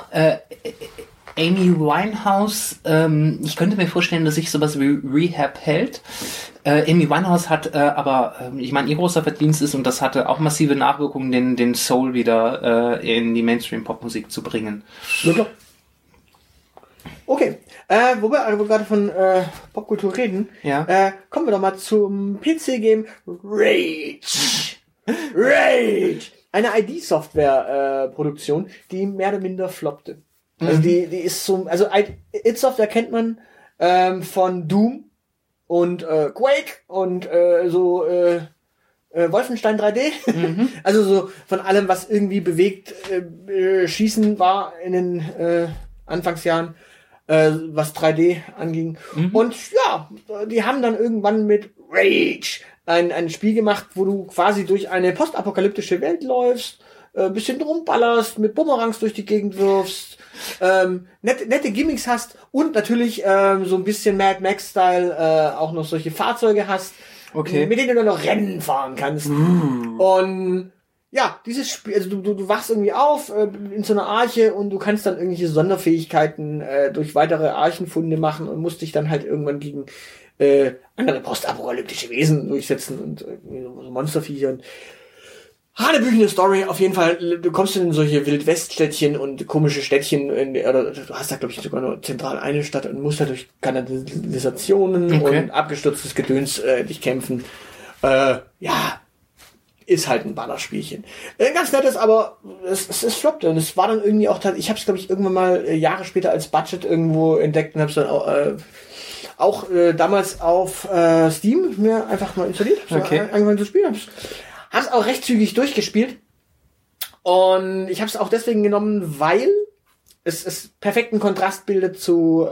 Amy Winehouse, ich könnte mir vorstellen, dass sich sowas wie Rehab hält. Amy Winehouse hat aber, ich meine, ihr großer Verdienst ist, und das hatte auch massive Nachwirkungen, den Soul wieder in die Mainstream-Popmusik zu bringen. Ja, klar. Okay, wo wir gerade von Popkultur reden, kommen wir doch mal zum PC-Game Rage. Rage! eine ID-Software-Produktion, die mehr oder minder floppte. Also die ist so, also id Software kennt man von Doom und Quake und Wolfenstein 3D. Also so von allem, was irgendwie bewegt, Schießen war in den Anfangsjahren, was 3D anging. Und ja, die haben dann irgendwann mit Rage ein Spiel gemacht, wo du quasi durch eine postapokalyptische Welt läufst, bisschen rumballerst, mit Bumerangs durch die Gegend wirfst, nette Gimmicks hast und natürlich so ein bisschen Mad Max-Style auch noch solche Fahrzeuge hast, mit denen du dann noch Rennen fahren kannst. Und ja, dieses Spiel, also du wachst irgendwie auf in so einer Arche und du kannst dann irgendwelche Sonderfähigkeiten durch weitere Archenfunde machen und musst dich dann halt irgendwann gegen andere postapokalyptische Wesen durchsetzen und so Monsterviecher. Und hanebüchene Story, auf jeden Fall. Du kommst in solche Wildweststädtchen und komische Städtchen, oder du hast da, glaube ich, sogar nur zentral eine Stadt und musst da durch Kanalisationen und abgestürztes Gedöns dich kämpfen. Ja, ist halt ein Ballerspielchen. Ganz nettes, aber es floppte und es war dann irgendwie auch, ich habe es, glaube ich, irgendwann mal Jahre später als Budget irgendwo entdeckt und habe es dann auch damals auf Steam mir einfach mal installiert, angefangen zu spielen, hab's auch recht zügig durchgespielt und ich habe es auch deswegen genommen, weil es perfekten Kontrast bildet zu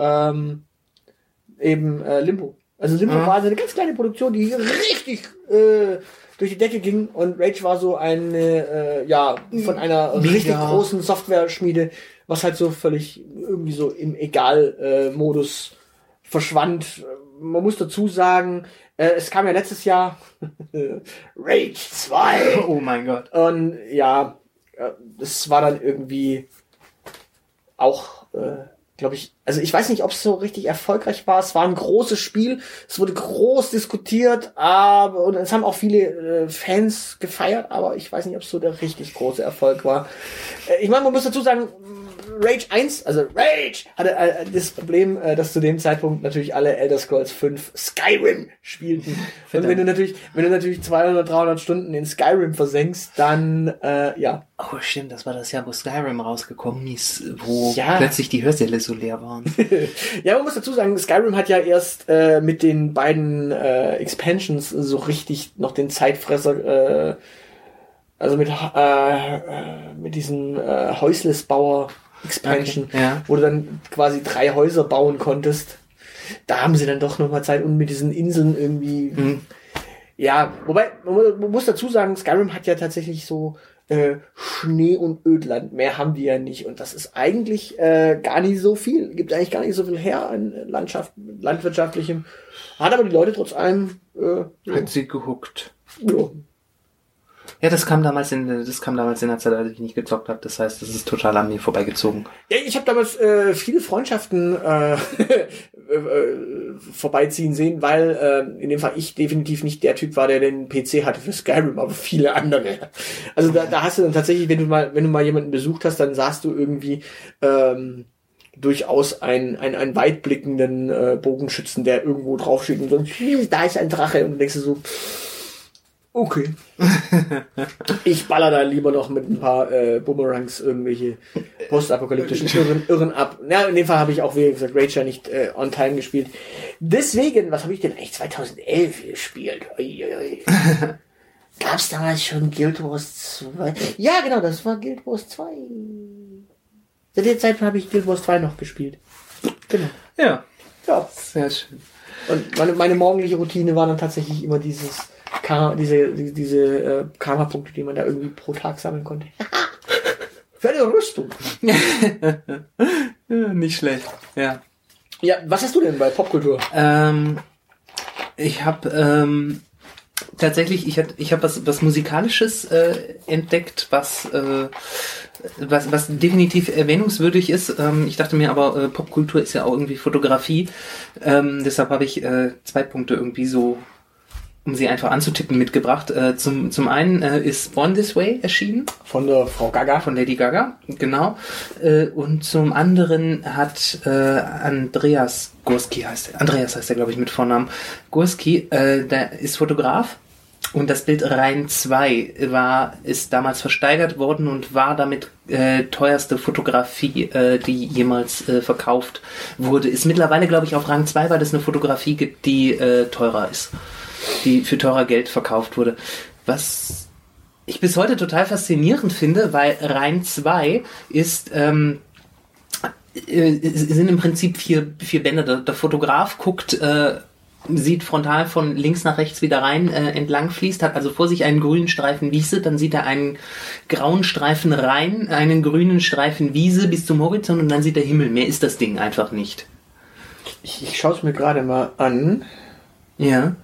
Limbo. Also Limbo war so eine ganz kleine Produktion, die richtig durch die Decke ging und Rage war so eine von einer richtig großen Software-Schmiede, was halt so völlig irgendwie so im Egal-Modus verschwand. Man muss dazu sagen, es kam ja letztes Jahr Rage 2. Oh mein Gott. Und ja, das war dann irgendwie auch, glaube ich, also ich weiß nicht, ob es so richtig erfolgreich war. Es war ein großes Spiel, es wurde groß diskutiert, und es haben auch viele Fans gefeiert, aber ich weiß nicht, ob es so der richtig große Erfolg war. Ich meine, man muss dazu sagen, Rage 1, also Rage, hatte das Problem, dass zu dem Zeitpunkt natürlich alle Elder Scrolls 5 Skyrim spielten. Und wenn du natürlich 200, 300 Stunden in Skyrim versenkst, dann, ja. Oh, stimmt, das war das Jahr, wo Skyrim rausgekommen ist, wo plötzlich die Hörsäle so leer waren. Ja, man muss dazu sagen, Skyrim hat ja erst mit den beiden Expansions so richtig noch den Zeitfresser, also mit diesem Häuslesbauer Expansion, wo du dann quasi 3 Häuser bauen konntest. Da haben sie dann doch nochmal Zeit und mit diesen Inseln irgendwie. Ja, wobei, man muss dazu sagen, Skyrim hat ja tatsächlich so Schnee und Ödland. Mehr haben die ja nicht. Und das ist eigentlich gar nicht so viel. Gibt eigentlich gar nicht so viel her an landwirtschaftlichem. Hat aber die Leute trotz allem hat sie gehuckt. Ja. Ja, das kam damals in der Zeit, als ich nicht gezockt habe. Das heißt, das ist total an mir vorbeigezogen. Ja, ich habe damals viele Freundschaften vorbeiziehen sehen, weil in dem Fall ich definitiv nicht der Typ war, der den PC hatte für Skyrim, aber viele andere. Also da hast du dann tatsächlich, wenn du mal jemanden besucht hast, dann sahst du irgendwie durchaus einen weitblickenden Bogenschützen, der irgendwo draufsteht und so, da ist ein Drache, und du denkst dir so, okay. Ich baller da lieber noch mit ein paar Boomerangs irgendwelche postapokalyptischen Irren ab. Ja, in dem Fall habe ich auch, wie gesagt, Rage ja nicht on time gespielt. Deswegen, was habe ich denn eigentlich 2011 gespielt? Gab's damals schon Guild Wars 2? Ja, genau, das war Guild Wars 2. Seit der Zeit habe ich Guild Wars 2 noch gespielt. Genau. Ja. Sehr schön. Und meine morgendliche Routine war dann tatsächlich immer diese Karma-Punkte, die man da irgendwie pro Tag sammeln konnte. Für eine Rüstung. Nicht schlecht, ja. Ja, was hast du denn bei Popkultur? Ich habe tatsächlich, ich habe was Musikalisches entdeckt, was definitiv erwähnungswürdig ist. Ich dachte mir aber, Popkultur ist ja auch irgendwie Fotografie. Deshalb habe ich 2 Punkte irgendwie so, um sie einfach anzutippen, mitgebracht. Zum einen ist Born This Way erschienen. Von der Frau Gaga. Von Lady Gaga, genau. Und zum anderen hat Andreas Gurski heißt er, glaube ich, mit Vornamen. Gurski, der ist Fotograf Und das Bild Rhein 2 ist damals versteigert worden und war damit teuerste Fotografie, die jemals verkauft wurde. Ist mittlerweile, glaube ich, auf Rang 2, weil es eine Fotografie gibt, die teurer ist. Die für teurer Geld verkauft wurde. Was ich bis heute total faszinierend finde, weil Rhein 2 sind im Prinzip vier Bände. Der Fotograf guckt, sieht frontal von links nach rechts wieder rein entlang fließt, hat also vor sich einen grünen Streifen Wiese, dann sieht er einen grauen Streifen Rhein, einen grünen Streifen Wiese bis zum Horizont und dann sieht er Himmel. Mehr ist das Ding einfach nicht. Ich schaue es mir gerade mal an. Ja.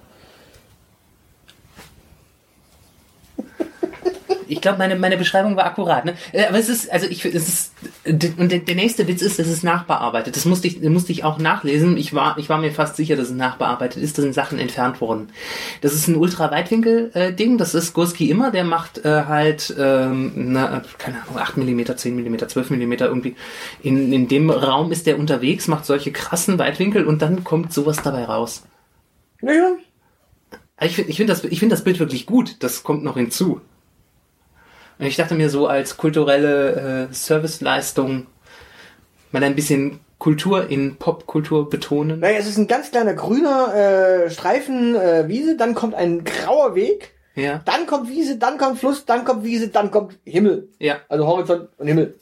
Ich glaube, meine Beschreibung war akkurat, ne? Aber es ist, und der nächste Witz ist, es ist nachbearbeitet. Das musste ich auch nachlesen. Ich war mir fast sicher, dass es nachbearbeitet ist. Da sind Sachen entfernt worden. Das ist ein Ultraweitwinkel-Ding. Das ist Gursky immer. Der macht keine Ahnung, 8 mm, 10 mm, 12 mm irgendwie. In dem Raum ist der unterwegs, macht solche krassen Weitwinkel und dann kommt sowas dabei raus. Naja. Ich finde das Bild wirklich gut. Das kommt noch hinzu. Und ich dachte mir so, als kulturelle Serviceleistung mal ein bisschen Kultur in Popkultur betonen. Naja, es ist ein ganz kleiner grüner Streifen Wiese, dann kommt ein grauer Weg, ja. Dann kommt Wiese, dann kommt Fluss, dann kommt Wiese, dann kommt Himmel. Ja. Also Horizont und Himmel.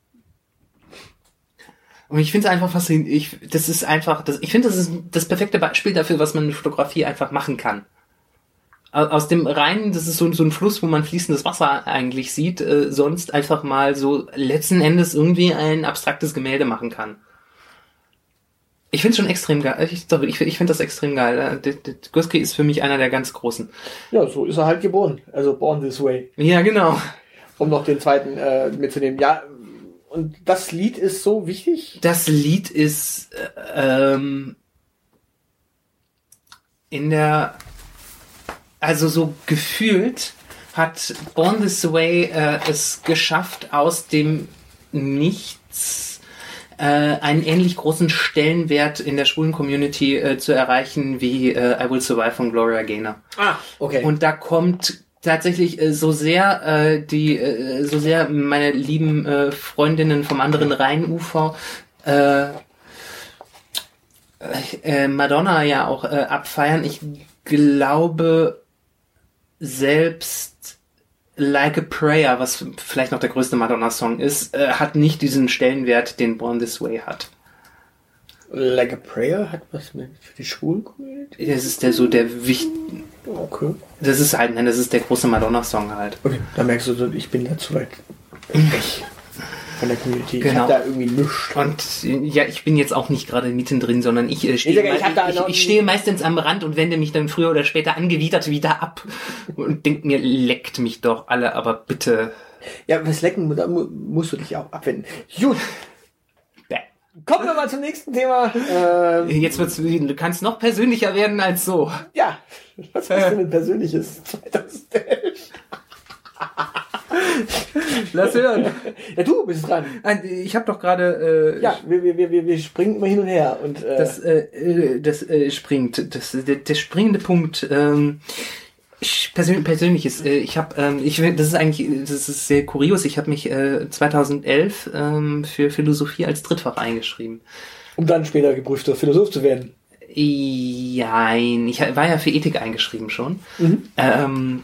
Und ich finde es einfach faszinierend. Ich finde, das ist das perfekte Beispiel dafür, was man mit Fotografie einfach machen kann. Aus dem Rhein, das ist so ein Fluss, wo man fließendes Wasser eigentlich sieht, sonst einfach mal so letzten Endes irgendwie ein abstraktes Gemälde machen kann. Ich finde es schon extrem geil. Ich finde das extrem geil. Gursky ist für mich einer der ganz Großen. Ja, so ist er halt geboren. Also Born This Way. Ja, genau. Um noch den zweiten mitzunehmen. Ja, und das Lied ist so wichtig? Das Lied ist also so gefühlt hat Born This Way es geschafft, aus dem Nichts einen ähnlich großen Stellenwert in der schwulen Community zu erreichen wie I Will Survive von Gloria Gaynor. Ah, okay. Und da kommt tatsächlich so sehr meine lieben Freundinnen vom anderen Rheinufer Madonna ja auch abfeiern. Ich glaube, selbst Like a Prayer, was vielleicht noch der größte Madonna-Song ist, hat nicht diesen Stellenwert, den Born This Way hat. Like a Prayer hat was mit für die schwulen Community? Das ist der wichtige. Okay. Das ist der große Madonna-Song halt. Okay, da merkst du, ich bin da zu weit weg von der Community. Genau. Ich hab da irgendwie nichts. Und ja, ich bin jetzt auch nicht gerade mittendrin, sondern ich stehe meistens am Rand und wende mich dann früher oder später angewidert wieder ab und denk mir, leckt mich doch alle, aber bitte. Ja, was lecken, da musst du dich auch abwenden. Gut. Kommen wir mal zum nächsten Thema. Du kannst noch persönlicher werden als so. Ja, was hast du denn Persönliches 2011? Lass hören. Ja, du bist dran. Ich habe doch gerade... ja, wir springen immer hin und her. Und, der springende Punkt... Persönliches. Das ist sehr kurios. Ich habe mich 2011 für Philosophie als Drittfach eingeschrieben. Um dann später geprüfter Philosoph zu werden. Nein, ich war ja für Ethik eingeschrieben schon. Mhm.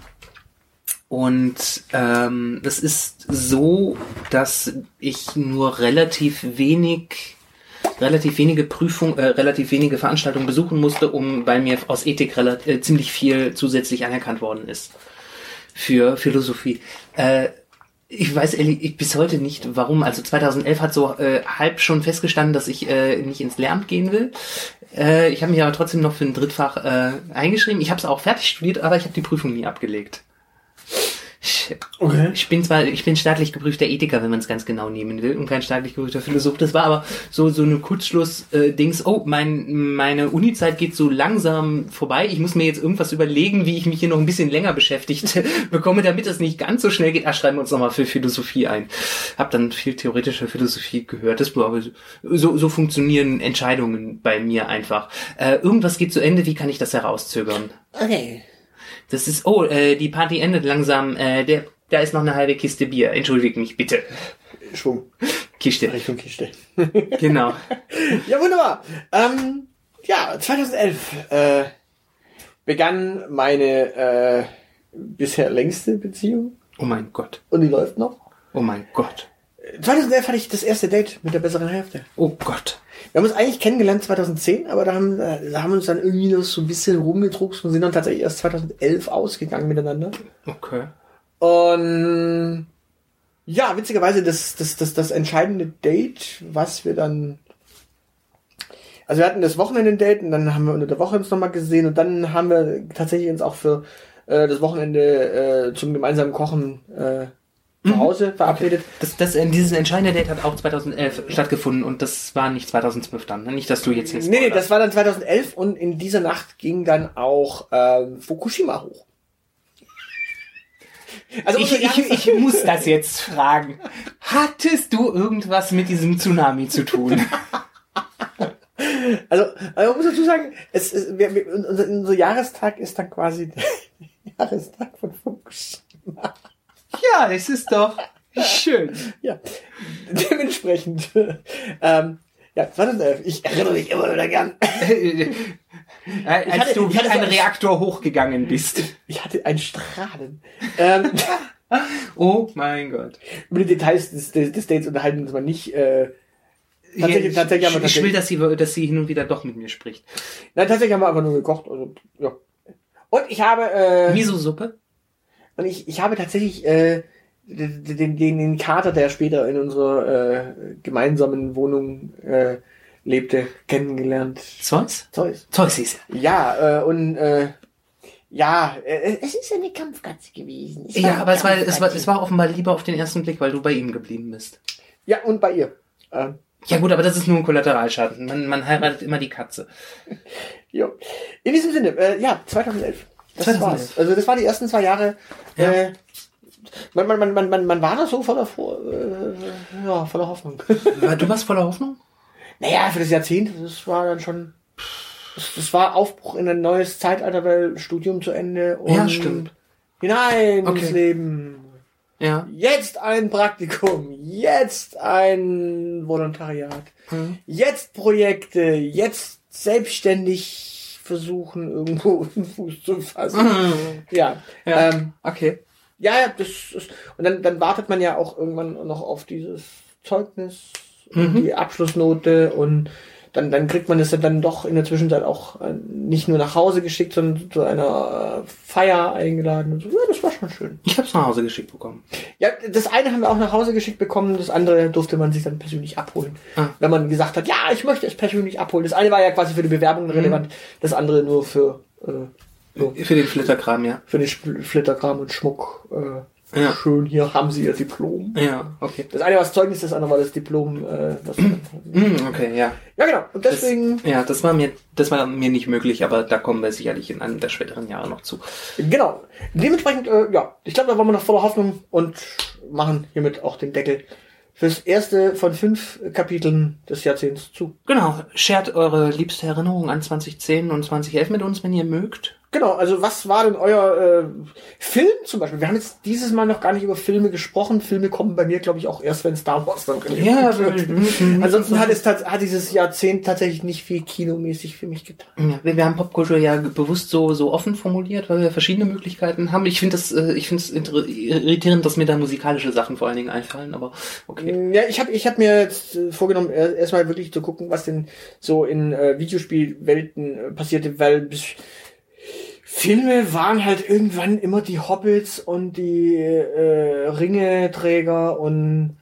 Es ist so, dass ich nur relativ wenige Prüfungen, relativ wenige Veranstaltungen besuchen musste, weil mir aus Ethik ziemlich viel zusätzlich anerkannt worden ist für Philosophie. Ich weiß ehrlich bis heute nicht, warum. Also 2011 hat so halb schon festgestanden, dass ich nicht ins Lehramt gehen will. Ich habe mich aber trotzdem noch für ein Drittfach eingeschrieben. Ich habe es auch fertig studiert, aber ich habe die Prüfung nie abgelegt. Okay. Ich bin staatlich geprüfter Ethiker, wenn man es ganz genau nehmen will, und kein staatlich geprüfter Philosoph. Das war aber so eine Kurzschluss-Dings. Meine Uni-Zeit geht so langsam vorbei. Ich muss mir jetzt irgendwas überlegen, wie ich mich hier noch ein bisschen länger beschäftigt bekomme, damit es nicht ganz so schnell geht. Schreiben wir uns nochmal für Philosophie ein. Hab dann viel theoretische Philosophie gehört. Das war aber so funktionieren Entscheidungen bei mir einfach. Irgendwas geht zu Ende. Wie kann ich das herauszögern? Okay. Das ist, die Party endet langsam. Da ist noch eine halbe Kiste Bier. Entschuldigt mich, bitte. Schwung. Kiste. Richtung Kiste. Genau. Ja, wunderbar. 2011 begann meine bisher längste Beziehung. Oh mein Gott. Und die läuft noch. Oh mein Gott. 2011 hatte ich das erste Date mit der besseren Hälfte. Oh Gott. Wir haben uns eigentlich kennengelernt 2010, aber da haben wir uns dann irgendwie noch so ein bisschen rumgedruckst und sind dann tatsächlich erst 2011 ausgegangen miteinander. Okay. Und ja, witzigerweise das entscheidende Date, was wir dann... Also wir hatten das Wochenende-Date und dann haben wir unter der Woche uns nochmal gesehen und dann haben wir tatsächlich uns auch für das Wochenende zum gemeinsamen Kochen zu Hause verabredet. Dieses entscheidende Date hat auch 2011 stattgefunden und das war nicht 2012 dann. Nicht, dass du jetzt hier Nee, das war dann 2011 und in dieser Nacht ging dann auch Fukushima hoch. Also ich muss das jetzt fragen. Hattest du irgendwas mit diesem Tsunami zu tun? Also man muss dazu sagen, unser Jahrestag ist dann quasi der Jahrestag von Fukushima. Ja, es ist doch schön. Ja, dementsprechend. 2011. Ich erinnere mich immer wieder gern. Als du wie ein Reaktor hochgegangen bist. Ich hatte ein Strahlen. Oh mein Gott. Über die Details des Dates unterhalten uns mal nicht. Tatsächlich ich will, dass sie hin und wieder doch mit mir spricht. Nein, tatsächlich haben wir einfach nur gekocht. Also, ja. Und ich habe... Miso-Suppe? Und ich habe tatsächlich den Kater, der später in unserer gemeinsamen Wohnung lebte, kennengelernt. Zeus? Zeus ist er. Ja, es ist eine Kampfkatze gewesen. Ja, aber es war offenbar Liebe auf den ersten Blick, weil du bei ihm geblieben bist. Ja, und bei ihr. Ja gut, aber das ist nur ein Kollateralschaden. Man heiratet immer die Katze. Jo. In diesem Sinne, 2011. Das 2011. war's. Also das waren die ersten 2 Jahre. Ja. Man war da so voller Hoffnung. Du warst voller Hoffnung? Naja, für das Jahrzehnt, das war dann schon... Das war Aufbruch in ein neues Zeitalter, weil Studium zu Ende und ja, stimmt. Hinein ins Leben. Ja. Jetzt ein Praktikum, jetzt ein Volontariat, jetzt Projekte, jetzt selbstständig versuchen, irgendwo einen Fuß zu fassen. Ja. Okay. Ja, das ist, und dann wartet man ja auch irgendwann noch auf dieses Zeugnis, die Abschlussnote und dann kriegt man das dann doch in der Zwischenzeit auch nicht nur nach Hause geschickt, sondern zu einer Feier eingeladen und so. Ja, das war schon schön. Ich habe es nach Hause geschickt bekommen. Ja, das eine haben wir auch nach Hause geschickt bekommen, das andere durfte man sich dann persönlich abholen. Wenn man gesagt hat, ja, ich möchte es persönlich abholen. Das eine war ja quasi für die Bewerbung relevant, das andere nur für den Flitterkram, ja. Für den Flitterkram und Schmuck. Ja. Schön, hier haben Sie Ihr Diplom. Ja, okay. Das eine war das Zeugnis, das andere war das Diplom. Okay, ja. Ja, genau. Und deswegen... Das war mir nicht möglich, aber da kommen wir sicherlich in einem der späteren Jahre noch zu. Genau. Dementsprechend, ich glaube, da waren wir noch voller Hoffnung und machen hiermit auch den Deckel fürs erste von 5 Kapiteln des Jahrzehnts zu. Genau. Shared eure liebste Erinnerung an 2010 und 2011 mit uns, wenn ihr mögt. Genau, also was war denn euer Film zum Beispiel? Wir haben jetzt dieses Mal noch gar nicht über Filme gesprochen. Filme kommen bei mir, glaube ich, auch erst, wenn Star Wars dann relevant wird. Ansonsten hat dieses Jahrzehnt tatsächlich nicht viel kinomäßig für mich getan. Ja, wir haben Popkultur ja bewusst so offen formuliert, weil wir verschiedene Möglichkeiten haben. Ich finde es irritierend, dass mir da musikalische Sachen vor allen Dingen einfallen, aber okay. Ja, ich hab mir jetzt vorgenommen, erstmal wirklich zu gucken, was denn so in Videospielwelten passierte, weil Filme waren halt irgendwann immer die Hobbits und die Ringeträger und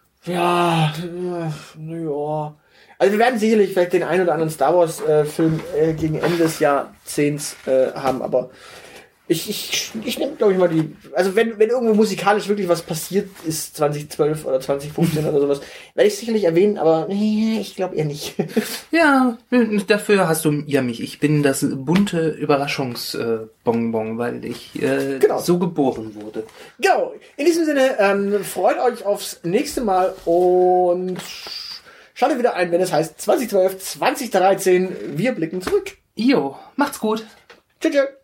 also wir werden sicherlich vielleicht den einen oder anderen Star Wars Film gegen Ende des Jahrzehnts haben, aber ich nehme, glaube ich, mal also wenn irgendwo musikalisch wirklich was passiert ist, 2012 oder 2015 oder sowas, werde ich sicherlich erwähnen, aber ich glaube eher nicht. Ja, dafür hast du ja mich. Ich bin das bunte Überraschungsbonbon, weil ich so geboren wurde. Genau. In diesem Sinne, freut euch aufs nächste Mal und schaltet wieder ein, wenn es heißt 2012, 2013, wir blicken zurück. Jo, macht's gut. Tschüss.